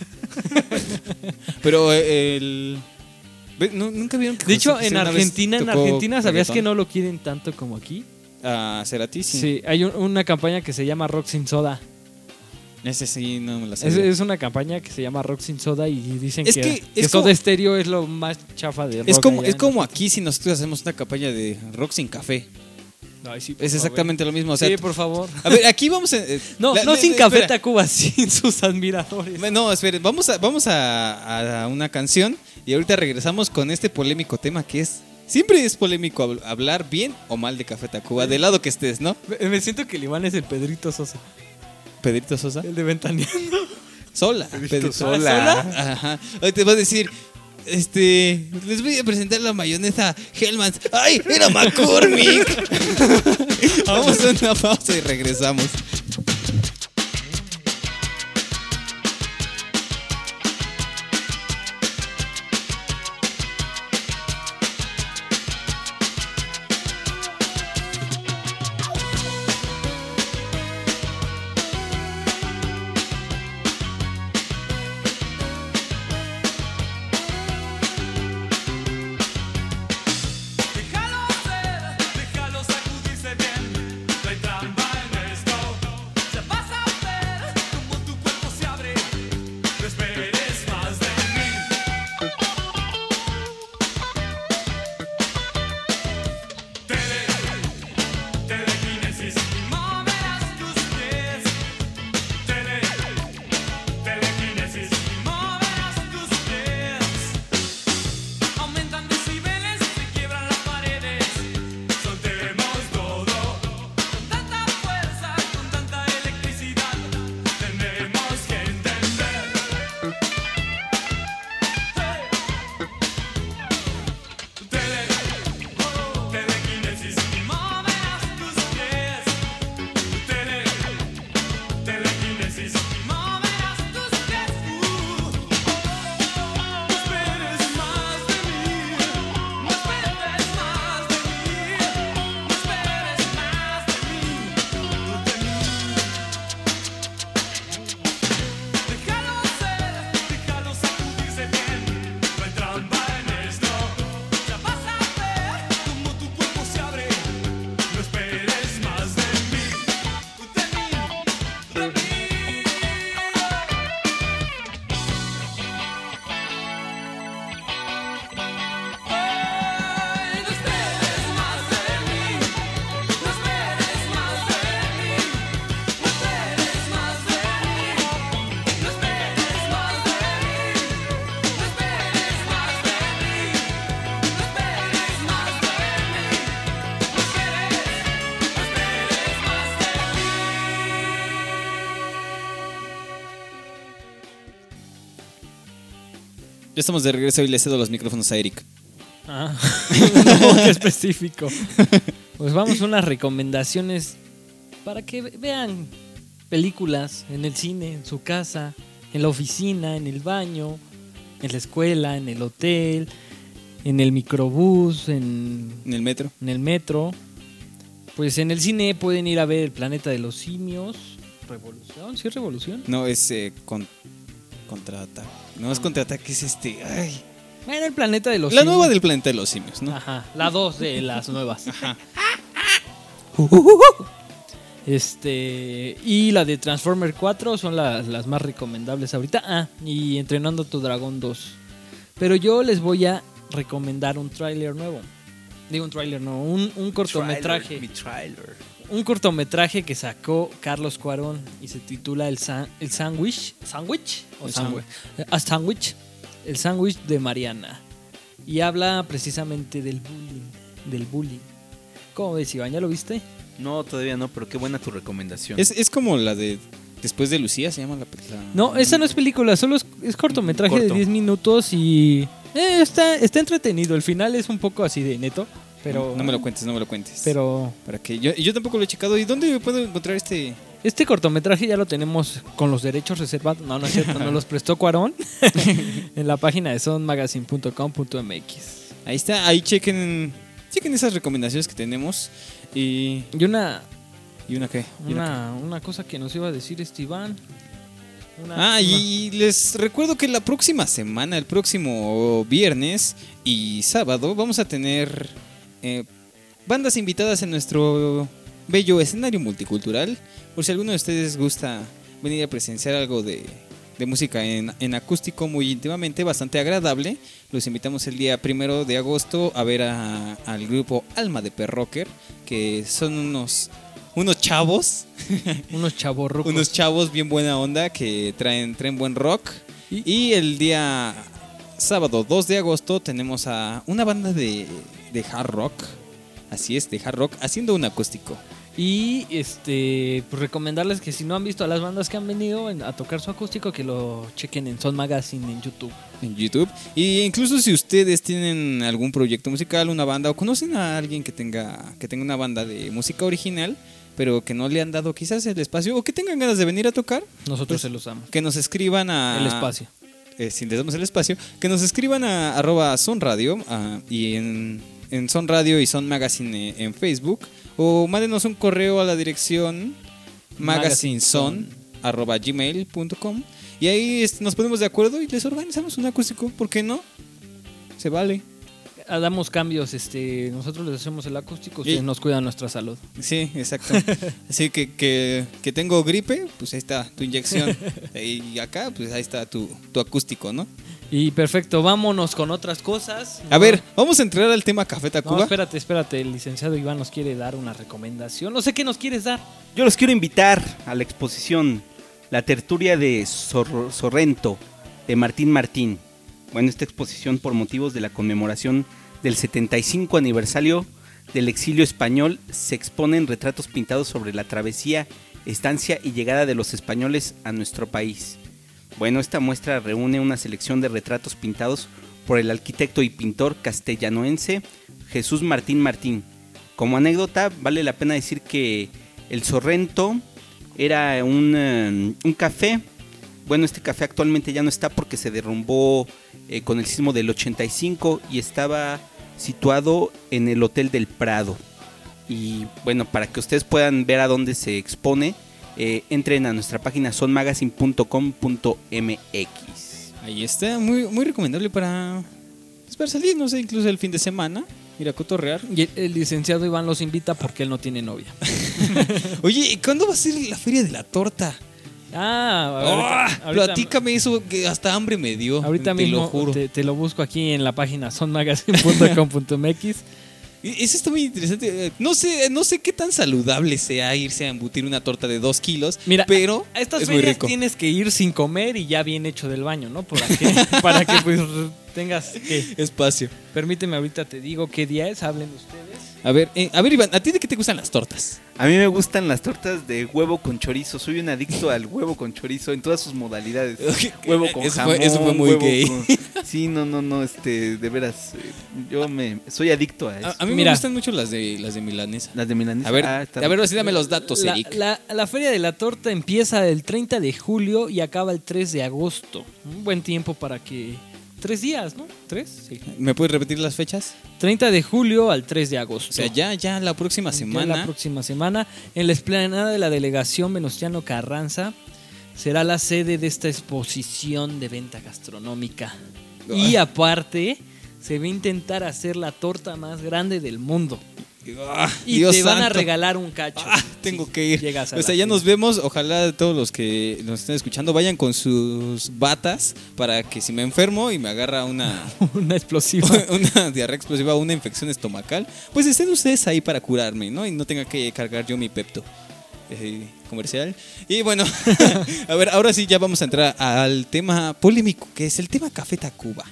Pero nunca vieron que
De hecho,
José
en
una vez
Argentina,
tocó
¿sabías que
reggaetón?
no lo quieren tanto como aquí?
A Cerati, sí.
Sí, hay una campaña que se llama Rock sin Soda.
Ese sí no me la
Es,
sabía.
es una campaña que se llama Rock sin Soda y dicen
Es
que
que es
Soda
como-
Stereo es lo más chafa de rock.
Es como,
allá
es
en
como aquí si nosotros hacemos una campaña de rock sin café.
Ay, sí, por
Es
favor.
exactamente lo mismo. O sea,
Sí, por favor.
a ver, aquí vamos a...
No sin Café Tacuba, sin sus admiradores.
No, esperen, vamos a una canción y ahorita regresamos con este polémico tema que es... Siempre es polémico hablar bien o mal de Café Tacuba, del lado que estés, ¿no?
Me siento que el Iván es el Pedrito Sosa,
Pedrito Sosa.
el de Ventaneando.
Sola. Pedrito
Sola.
Ajá. Hoy te va a decir... les voy a presentar la mayonesa Hellmann's. ¡Ay! ¡Era McCormick! Vamos a una pausa y regresamos.
Déjalo ser, déjalo sacudirse bien. No hay trampa en esto.
Ya estamos de regreso y le cedo los micrófonos a Eric.
Ah, no, qué específico. Pues vamos a unas recomendaciones para que vean películas en el cine, en su casa, en la oficina, en el baño, en la escuela, en el hotel, en el microbús,
En el metro.
en el metro. Pues en el cine pueden ir a ver El Planeta de los Simios. ¿Revolución? ¿Sí es Revolución?
No, es contraataque. No es contraataque, es Ay.
Bueno, El Planeta de los
La
Simios.
nueva del Planeta de los Simios, ¿no?
Ajá, la 2 de las nuevas.
Ajá.
Y la de Transformer 4 son las más recomendables ahorita. Ah, y Entrenando a tu Dragón 2. Pero yo les voy a recomendar un tráiler nuevo. Digo un tráiler, no, un cortometraje.
Mi trailer.
Un cortometraje que sacó Carlos Cuarón y se titula El Sándwich. ¿Sándwich? ¿O
El
sándwich? A Sándwich. El Sándwich de Mariana. Y habla precisamente del bullying. ¿Cómo ves, Iván? ¿Ya lo viste?
No, todavía no, pero qué buena tu recomendación.
Es como la de Después de Lucía, se llama la
No, esa no es película, solo es cortometraje
Corto.
de 10 minutos y está entretenido. El final es un poco así de neto, pero...
No me lo cuentes.
Pero
Para que yo tampoco lo he checado. ¿Y dónde puedo encontrar este?
este cortometraje ya lo tenemos con los derechos reservados. No, no es cierto, nos los prestó Cuarón en la página de soundmagazine.com.mx.
Ahí está, ahí chequen esas recomendaciones que tenemos. ¿Y
Y
una qué?
una cosa que nos iba a decir Iván.
Y les recuerdo que la próxima semana, el próximo viernes y sábado, vamos a tener bandas invitadas en nuestro bello escenario multicultural. Por si alguno de ustedes gusta venir a presenciar algo de música en acústico muy íntimamente, bastante agradable, los invitamos el día 1 de agosto a ver al grupo Alma de Perrocker, que son unos chavos.
Unos chavorrucos.
Unos chavos bien buena onda que traen buen rock. Y el día sábado 2 de agosto tenemos a una banda de hard rock. Así es, de hard rock, haciendo un acústico.
Y pues recomendarles que si no han visto a las bandas que han venido a tocar su acústico, que lo chequen en Sound Magazine en YouTube.
En YouTube. Y incluso si ustedes tienen algún proyecto musical, una banda, o conocen a alguien que tenga una banda de música original, pero que no le han dado quizás el espacio, o que tengan ganas de venir a tocar,
Nosotros se los damos.
que nos escriban a...
El espacio.
Si les damos el espacio, que nos escriban a @sonradio y en Son Radio y Son Magazine en Facebook, o mándenos un correo a la dirección magazineson@gmail.com y ahí nos ponemos de acuerdo y les organizamos un acústico. ¿Por qué no? Se vale.
Damos cambios, nosotros les hacemos el acústico, ustedes nos cuidan nuestra salud.
Sí, exacto. Así que tengo gripe, pues ahí está tu inyección. Y acá, pues ahí está tu acústico, ¿no?
Y perfecto, vámonos con otras cosas.
A ver, vamos a entrar al tema Café Tacuba.
No, espérate, el licenciado Iván nos quiere dar una recomendación. No sé qué nos quieres dar.
Yo los quiero invitar a la exposición La Tertulia de Sorrento, de Martín Martín. Bueno, esta exposición por motivos de la conmemoración del 75 aniversario del exilio español se exponen retratos pintados sobre la travesía, estancia y llegada de los españoles a nuestro país. Bueno, esta muestra reúne una selección de retratos pintados por el arquitecto y pintor castellanoense Jesús Martín Martín. Como anécdota, vale la pena decir que el Sorrento era un café. Bueno, este café actualmente ya no está porque se derrumbó con el sismo del 85 y estaba situado en el Hotel del Prado. Y bueno, para que ustedes puedan ver a dónde se expone, entren a nuestra página soundmagazine.com.mx.
Ahí está, muy, muy recomendable para salir, no sé, incluso el fin de semana, ir a cotorrear.
Y el licenciado Iván los invita porque él no tiene novia.
Oye, ¿y cuándo va a ser la feria de la torta?
Ahorita
Platícame eso, que hasta hambre me dio.
Ahorita
te
mismo
lo juro.
te lo busco aquí en la página soundmagazine.com.mx.
Eso está muy interesante. No sé qué tan saludable sea irse a embutir una torta de 2 kilos.
Mira,
pero
a estas
es muy
ferias
rico.
tienes que ir sin comer y ya bien hecho del baño, ¿no? Para que pues tengas que...
Espacio.
Permíteme, ahorita te digo qué día es, hablen ustedes.
A ver, Iván, ¿a ti de qué te gustan las tortas?
A mí me gustan las tortas de huevo con chorizo. Soy un adicto al huevo con chorizo en todas sus modalidades. Huevo con jamón.
Eso fue muy
huevo
gay.
Sí, no, de veras. Soy adicto a eso.
A mí
Mira.
me gustan mucho las de milanesa.
Las de milanesa.
A ver,
está
así dame los datos, Eric.
La Feria de la Torta empieza el 30 de julio y acaba el 3 de agosto. Un buen tiempo para que... 3 días, ¿no? ¿3? Sí.
¿Me puedes repetir las fechas?
30 de julio al 3 de agosto.
O sea, ya la próxima
Ya
semana.
la próxima semana, en la explanada de la delegación Venustiano Carranza, será la sede de esta exposición de venta gastronómica. Y aparte, se va a intentar hacer la torta más grande del mundo. Y
Dios
te van a
santo.
regalar un cacho.
Tengo
Sí,
que ir.
llegas a
O sea,
la
ya
feria.
nos vemos. Ojalá todos los que nos estén escuchando vayan con sus batas para que si me enfermo y me agarra una
Una explosiva.
una diarrea explosiva o una infección estomacal, pues estén ustedes ahí para curarme, ¿no? Y no tenga que cargar yo mi Pepto comercial. Y bueno, a ver, ahora sí ya vamos a entrar al tema polémico, que es el tema Café Tacuba.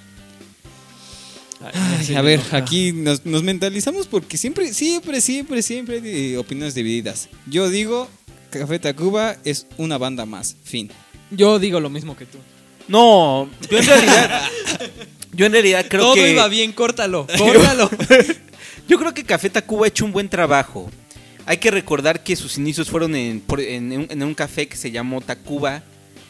Ay, a ver, aquí nos mentalizamos porque siempre hay opiniones divididas. Yo digo, Café Tacuba es una banda más, fin.
Yo digo lo mismo que tú.
No, yo en realidad creo
Todo
que...
iba bien, córtalo. Córtalo.
Yo creo que Café Tacuba ha hecho un buen trabajo. Hay que recordar que sus inicios fueron en un café que se llamó Tacuba.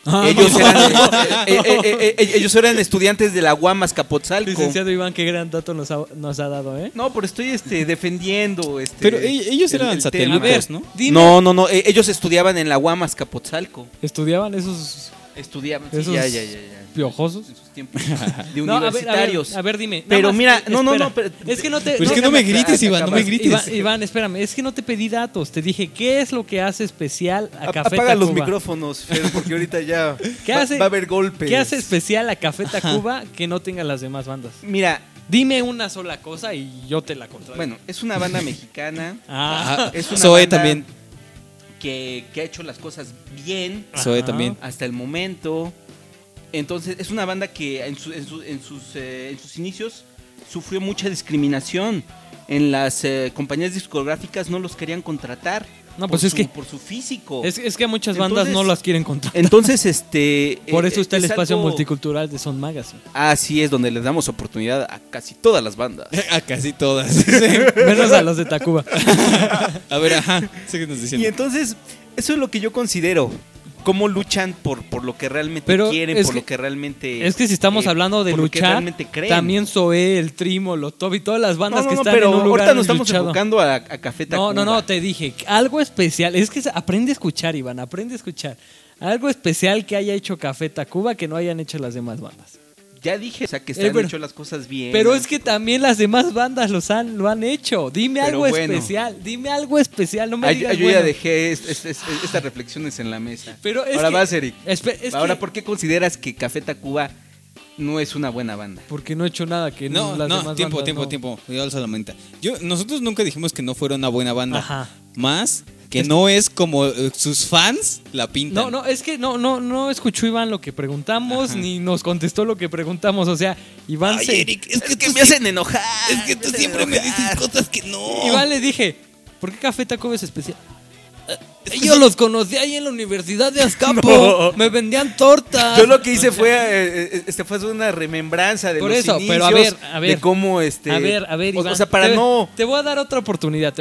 Ellos eran estudiantes de la UAM Azcapotzalco.
Licenciado Iván, qué gran dato nos ha dado, ¿eh?
No, pero estoy defendiendo
Pero ellos eran
tema.
satélites, ¿no?
Dime.
No, ellos estudiaban en la UAM Azcapotzalco.
¿Estudiaban esos
Estudiaban, sí,
Esos
ya.
piojosos?
En sus tiempos de
No,
universitarios.
a ver, dime.
Pero
Nada más,
mira,
espera.
no, pero-
Es que no te...
Pero es que no me grites, Iván, no me grites.
Iván, espérame, es que no te pedí datos. Te dije, ¿qué es lo que hace especial a Café
Apaga los
Tacuba?
micrófonos, Fer, porque ahorita ya
¿Qué hace?
va a haber golpes.
¿Qué hace especial a Café Tacuba que no tengan las demás bandas?
Mira,
Dime una sola cosa y yo te la contrario.
bueno, es una banda mexicana.
Ah,
Es una
Zoe
banda
también.
que ha hecho las cosas bien
Zoe
Ajá.
también.
hasta el momento. Entonces, es una banda que en sus inicios sufrió mucha discriminación. En las compañías discográficas no los querían contratar.
No, pues es que-
por su físico.
es que muchas bandas
Entonces-
no las quieren contar.
Entonces,
Por eso está el
es
espacio
algo-
multicultural de Son Magazine.
Así es, donde les damos oportunidad a casi todas las bandas.
A casi todas.
Menos a los de Tacuba.
A ver, ajá. Síguenos
Y
diciendo.
entonces, eso es lo que yo considero. Cómo luchan por lo que realmente
Pero
quieren,
es
por
que-
lo que realmente...
Es que si estamos hablando de
por lo que
luchar,
realmente creen.
también Zoé, el Trimo, Molotov y todas las bandas que están
pero
en un lugar
ahorita nos estamos
luchado.
enfocando a Café Tacuba.
No, te dije, algo especial, es que aprende a escuchar, Iván, aprende a escuchar. Algo especial que haya hecho Café Tacuba que no hayan hecho las demmas bandas.
Ya dije, o sea, que están
bueno,
hecho las cosas bien.
Pero es que también las demás bandas lo han hecho. Dime
Pero
algo
bueno.
especial, no me
Ay,
digas
yo ya
bueno.
dejé estas reflexiones en la mesa.
Pero es
Ahora
que-
vas, Eric.
Es
Ahora,
que-
¿por qué consideras que Café Tacuba no es una buena banda?
Porque no he hecho nada que
No,
las
no,
demás
tiempo.
bandas no.
Yo alzo la manta. Nosotros nunca dijimos que no fuera una buena banda.
Ajá.
Más que no es como sus fans la pintan.
No, es que no escuchó Iván lo que preguntamos, ni nos contestó lo que preguntamos. O sea, Iván
Ay,
se.
Eric, es que tú
me hacen enojar.
Es que tú siempre me dices cosas que no.
Iván le dije, ¿por qué Café Tacuba es especial? Yo los conocí ahí en la Universidad de Azcapo.
No.
Me vendían tortas.
Yo lo que hice fue fue una remembranza de
Por
los
eso,
inicios,
pero a ver.
de cómo
A ver, Iván.
o sea, para
te,
no
Te voy a dar otra oportunidad,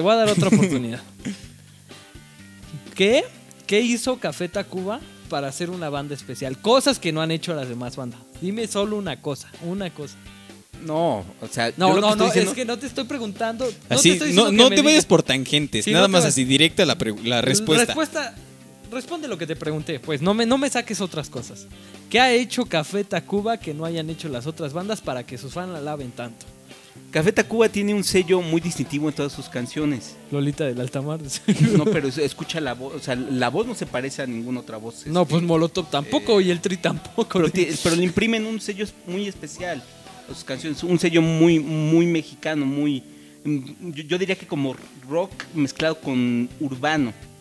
¿Qué hizo Café Tacuba para hacer una banda especial? Cosas que no han hecho las demás bandas. Dime solo una cosa.
no, o sea,
No,
yo lo que estoy diciendo-
es que no te estoy preguntando. No
Así,
te estoy diciendo
no
que
te
me
vayas
digas.
por tangentes,
Sí,
nada
no te
más
vas-
así directa la respuesta.
Responde lo que te pregunté, pues no me saques otras cosas. ¿Qué ha hecho Café Tacuba que no hayan hecho las otras bandas para que sus fans la alaben tanto?
Café Tacuba tiene un sello muy distintivo en todas sus canciones.
Lolita del Altamar.
No, pero escucha la voz, o sea, la voz no se parece a ninguna otra voz.
No, pues Molotov tampoco y el Tri tampoco.
pero le imprimen un sello muy especial a sus canciones, un sello muy mexicano, yo diría que como rock mezclado con urbano.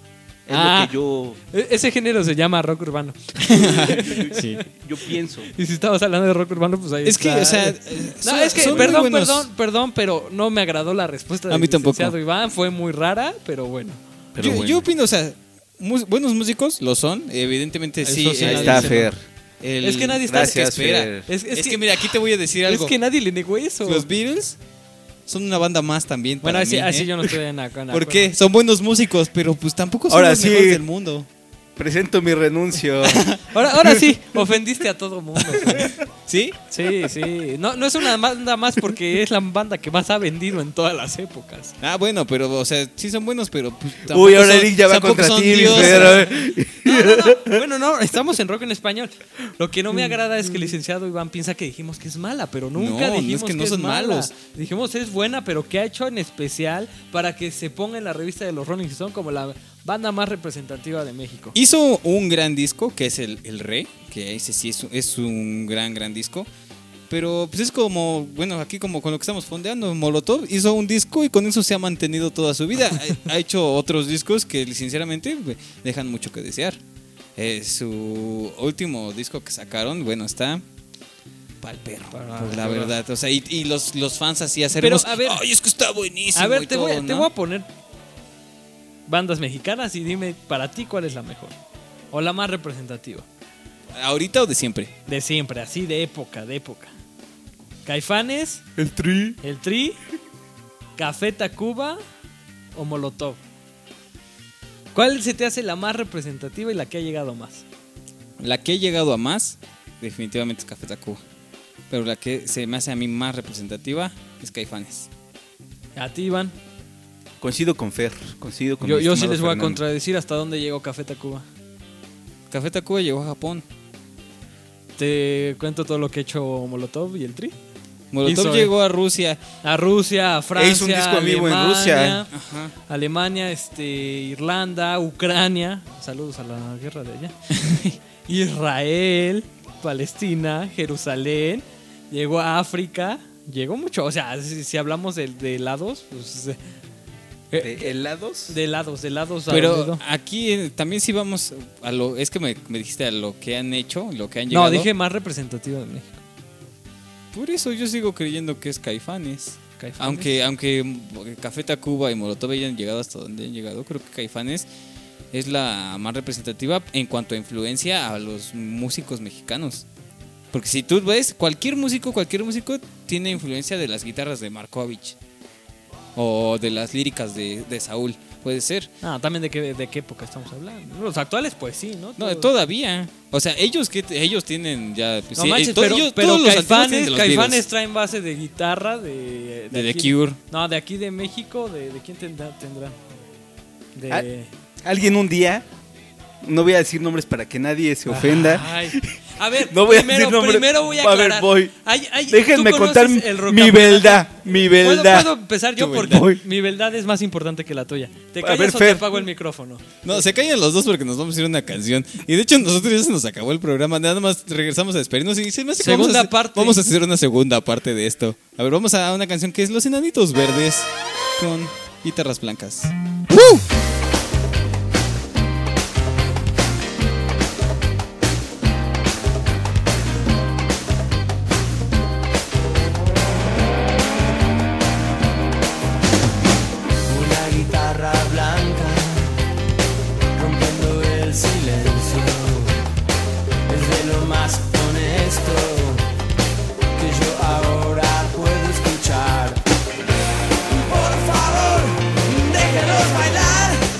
Es lo que yo
Ese género se llama rock urbano.
Sí.
yo pienso.
Y si estamos hablando de rock urbano, pues ahí
Es que,
está.
o sea,
No, es que,
son muy buenos.
perdón, pero no me agradó la respuesta del
A mí tampoco.
licenciado Iván. Fue muy rara, pero bueno.
Yo opino, o sea, buenos músicos lo son, evidentemente
Eso
sí.
sí,
Ahí
nadie
está
se
Fer.
Es que nadie está...
Es que
Gracias,
espera.
Fer.
Es
que mira, aquí te voy a decir algo.
Es que nadie le negó eso.
Los Beatles son una banda más también.
Bueno,
para
así,
mí,
así
¿eh?
yo no estoy en acuerdo.
¿Por qué? Son buenos músicos, pero pues tampoco son
Ahora
los
sí.
mejores del mundo.
Presento mi renuncio.
Ahora sí, ofendiste a todo mundo.
¿Sí?
Sí, sí. No es una banda más porque es la banda que más ha vendido en todas las épocas.
Ah, bueno, pero, o sea, sí son buenos, pero pues
Uy, ahora
son-
Eric ya va
tampoco
contra
son
ti, mi
dioses.
Fer. A ver.
No. Bueno, no, estamos en rock en español. Lo que no me agrada es que el licenciado Iván piensa que dijimos que es mala, pero nunca
No, no
dijimos
es que no
es
son
mala.
malos.
Dijimos es buena, pero ¿qué ha hecho en especial para que se ponga en la revista de los Rolling Stones como la banda más representativa de México?
Hizo un gran disco, que es el Re, que ese sí es un gran disco. Pero pues es como, bueno, aquí como con lo que estamos fondeando, Molotov hizo un disco y con eso se ha mantenido toda su vida. Ha hecho otros discos que sinceramente dejan mucho que desear. Su último disco que sacaron, bueno, está pa'l perro, pues, la verdad. O sea, y los fans así acervos,
Pero, a ver,
ay, es que está buenísimo.
A ver,
y
te
todo,
voy
¿no?
a poner bandas mexicanas y dime para ti cuál es la mejor o la más representativa.
¿Ahorita o de siempre?
De siempre, así de época. Caifanes,
El Tri.
El Tri, Café Tacuba o Molotov. ¿Cuál se te hace la más representativa y la que ha llegado más?
La que he llegado a más, definitivamente es Café Tacuba. Pero la que se me hace a mí más representativa es Caifanes.
A ti, Iván.
Coincido con Fer. Coincido con
Yo
mi
sí
estimado
les voy a
Fernando.
contradecir hasta dónde llegó Café Tacuba.
Café Tacuba llegó a Japón.
Te cuento todo lo que ha hecho Molotov y El Tri.
Molotov
Hizo,
llegó a Rusia.
A Rusia, a Francia,
hizo un disco en vivo en
Alemania,
Rusia.
Ajá.
Alemania, Irlanda, Ucrania. Saludos a la guerra de allá. Israel, Palestina, Jerusalén. Llegó a África. Llegó mucho. O sea, si hablamos de helados, pues,
¿De helados?
de helados.
Pero aquí también sí vamos a lo... Es que me dijiste a lo que han hecho, lo que han
no,
llegado.
dije más representativa de México.
Por eso yo sigo creyendo que es Caifanes.
Caifanes.
Aunque Café Tacuba y Molotov hayan llegado hasta donde han llegado, creo que Caifanes es la más representativa en cuanto a influencia a los músicos mexicanos. Porque si tú ves, cualquier músico tiene influencia de las guitarras de Markovich o de las líricas de Saúl, puede ser.
Ah, también de qué época estamos hablando. Los actuales, pues sí, ¿no?
No,
Todos.
todavía. O sea, ellos tienen ya... pues,
No
sí,
manches,
todos
pero
los antiguos tienen de los
Caifanes
Beatles.
traen base de guitarra de
De The
aquí-
Cure.
No, de aquí de México, ¿de quién tendrán? De...
Ah, Alguien un día, no voy a decir nombres para que nadie se ofenda.
Ay. A ver,
No voy a decir nombres.
primero voy a
A ver,
aclarar.
voy.
¿tú
Déjenme
conoces
contar
el
mi
rocambolesco?
verdad, mi verdad.
¿Puedo empezar yo?
Tu
Porque
verdad.
mi verdad es más importante que la tuya. ¿Te
A
callas
ver,
o te
Fer.
apago el micrófono?
No, se callan los dos porque nos vamos a ir a una canción. Y de hecho nosotros ya se nos acabó el programa. Nada más regresamos a despedirnos y se me hace que
Segunda parte.
vamos a hacer una segunda parte de esto. A ver, vamos a una canción que es Los Enanitos Verdes con guitarras blancas.
Una guitarra blanca rompiendo el silencio es de lo más honesto que yo ahora puedo escuchar. Por favor, déjenos bailar.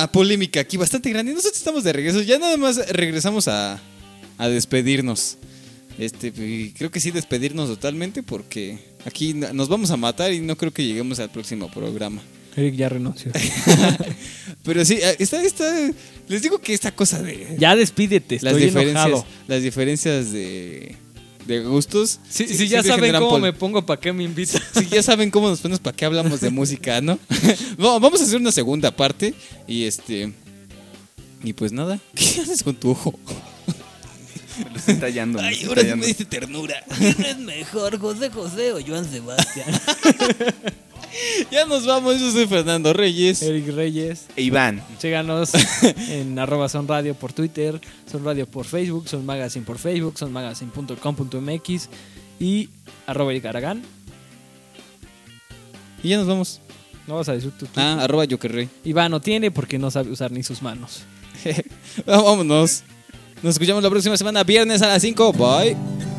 una polémica aquí bastante grande. Nosotros estamos de regreso. Ya nada más regresamos a despedirnos. Creo que sí, despedirnos totalmente porque aquí nos vamos a matar y no creo que lleguemos al próximo programa.
Eric ya renunció.
Pero sí, les digo que esta cosa de
Ya despídete, estoy enojado.
las diferencias de gustos.
Sí, ya saben cómo me pongo, ¿para qué me invitan?
Sí, ya saben cómo nos ponemos, ¿para qué hablamos de música, no? Vamos a hacer una segunda parte y y pues nada, ¿qué haces con tu ojo?
Me lo estoy tallando.
Ay, ahora sí me diste ternura.
¿Quién es mejor, José José o Joan Sebastián?
Ya nos vamos, yo soy Fernando Reyes.
Eric Reyes.
E Iván.
Síganos en @sonradio por Twitter, Sonradio por Facebook, Son Magazine por Facebook, sonmagazine.com.mx y @Eric Aragán.
Y ya nos vamos.
No vas a decir tú.
@Jokerrey.
Iván no tiene porque no sabe usar ni sus manos.
Vámonos. Nos escuchamos la próxima semana, viernes a las 5. Bye.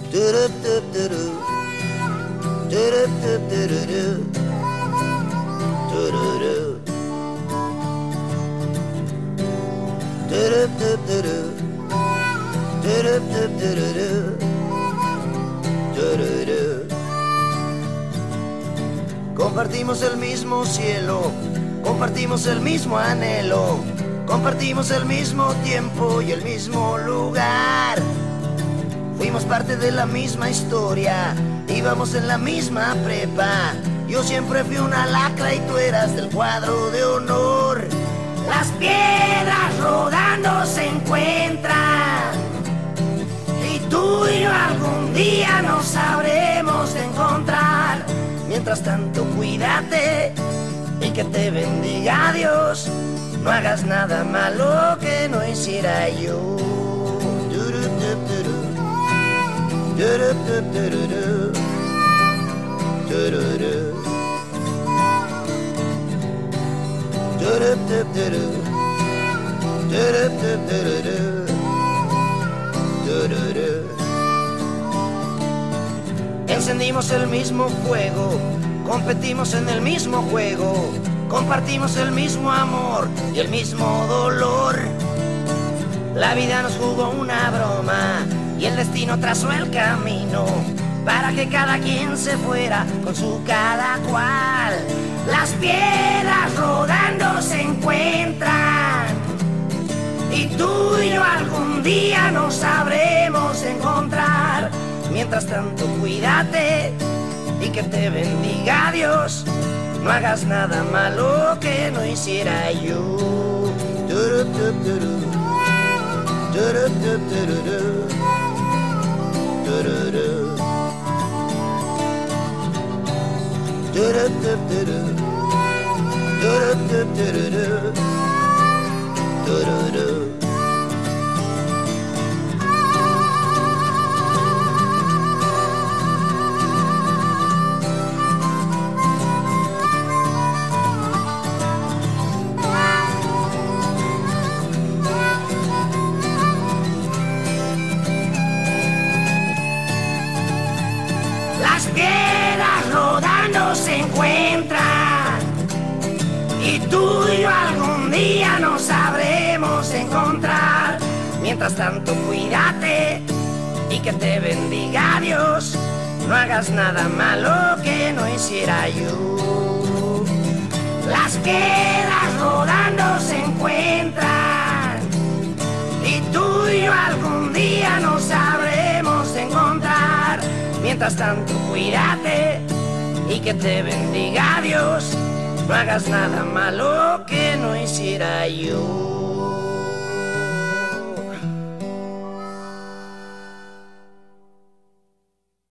Compartimos el mismo cielo, compartimos el mismo anhelo, compartimos el mismo tiempo y el mismo lugar. Fuimos parte de la misma historia, íbamos en la misma prepa. Yo siempre fui una lacra y tú eras del cuadro de honor. Las piedras rodando se encuentran y tú y yo algún día nos sabremos de encontrar. Mientras tanto cuídate y que te bendiga Dios. No hagas nada malo que no hiciera yo. Encendimos el mismo fuego, competimos en el mismo juego, compartimos el mismo amor y el mismo dolor. La vida nos jugó una broma y el destino trazó el camino para que cada quien se fuera con su cada cual. Las piedras rodando se encuentran y tú y yo algún día nos sabremos encontrar. Mientras tanto cuídate y que te bendiga Dios. No hagas nada malo que no hiciera yo. Las piedras rodando se encuentran y tú y yo algún día nos sabremos encontrar. Mientras tanto cuídate y que te bendiga Dios. No hagas nada malo que no hiciera yo. Las piedras rodando se encuentran y tú y yo algún día nos sabremos encontrar. Mientras tanto cuídate y que te bendiga Dios. No hagas nada malo que no hiciera yo.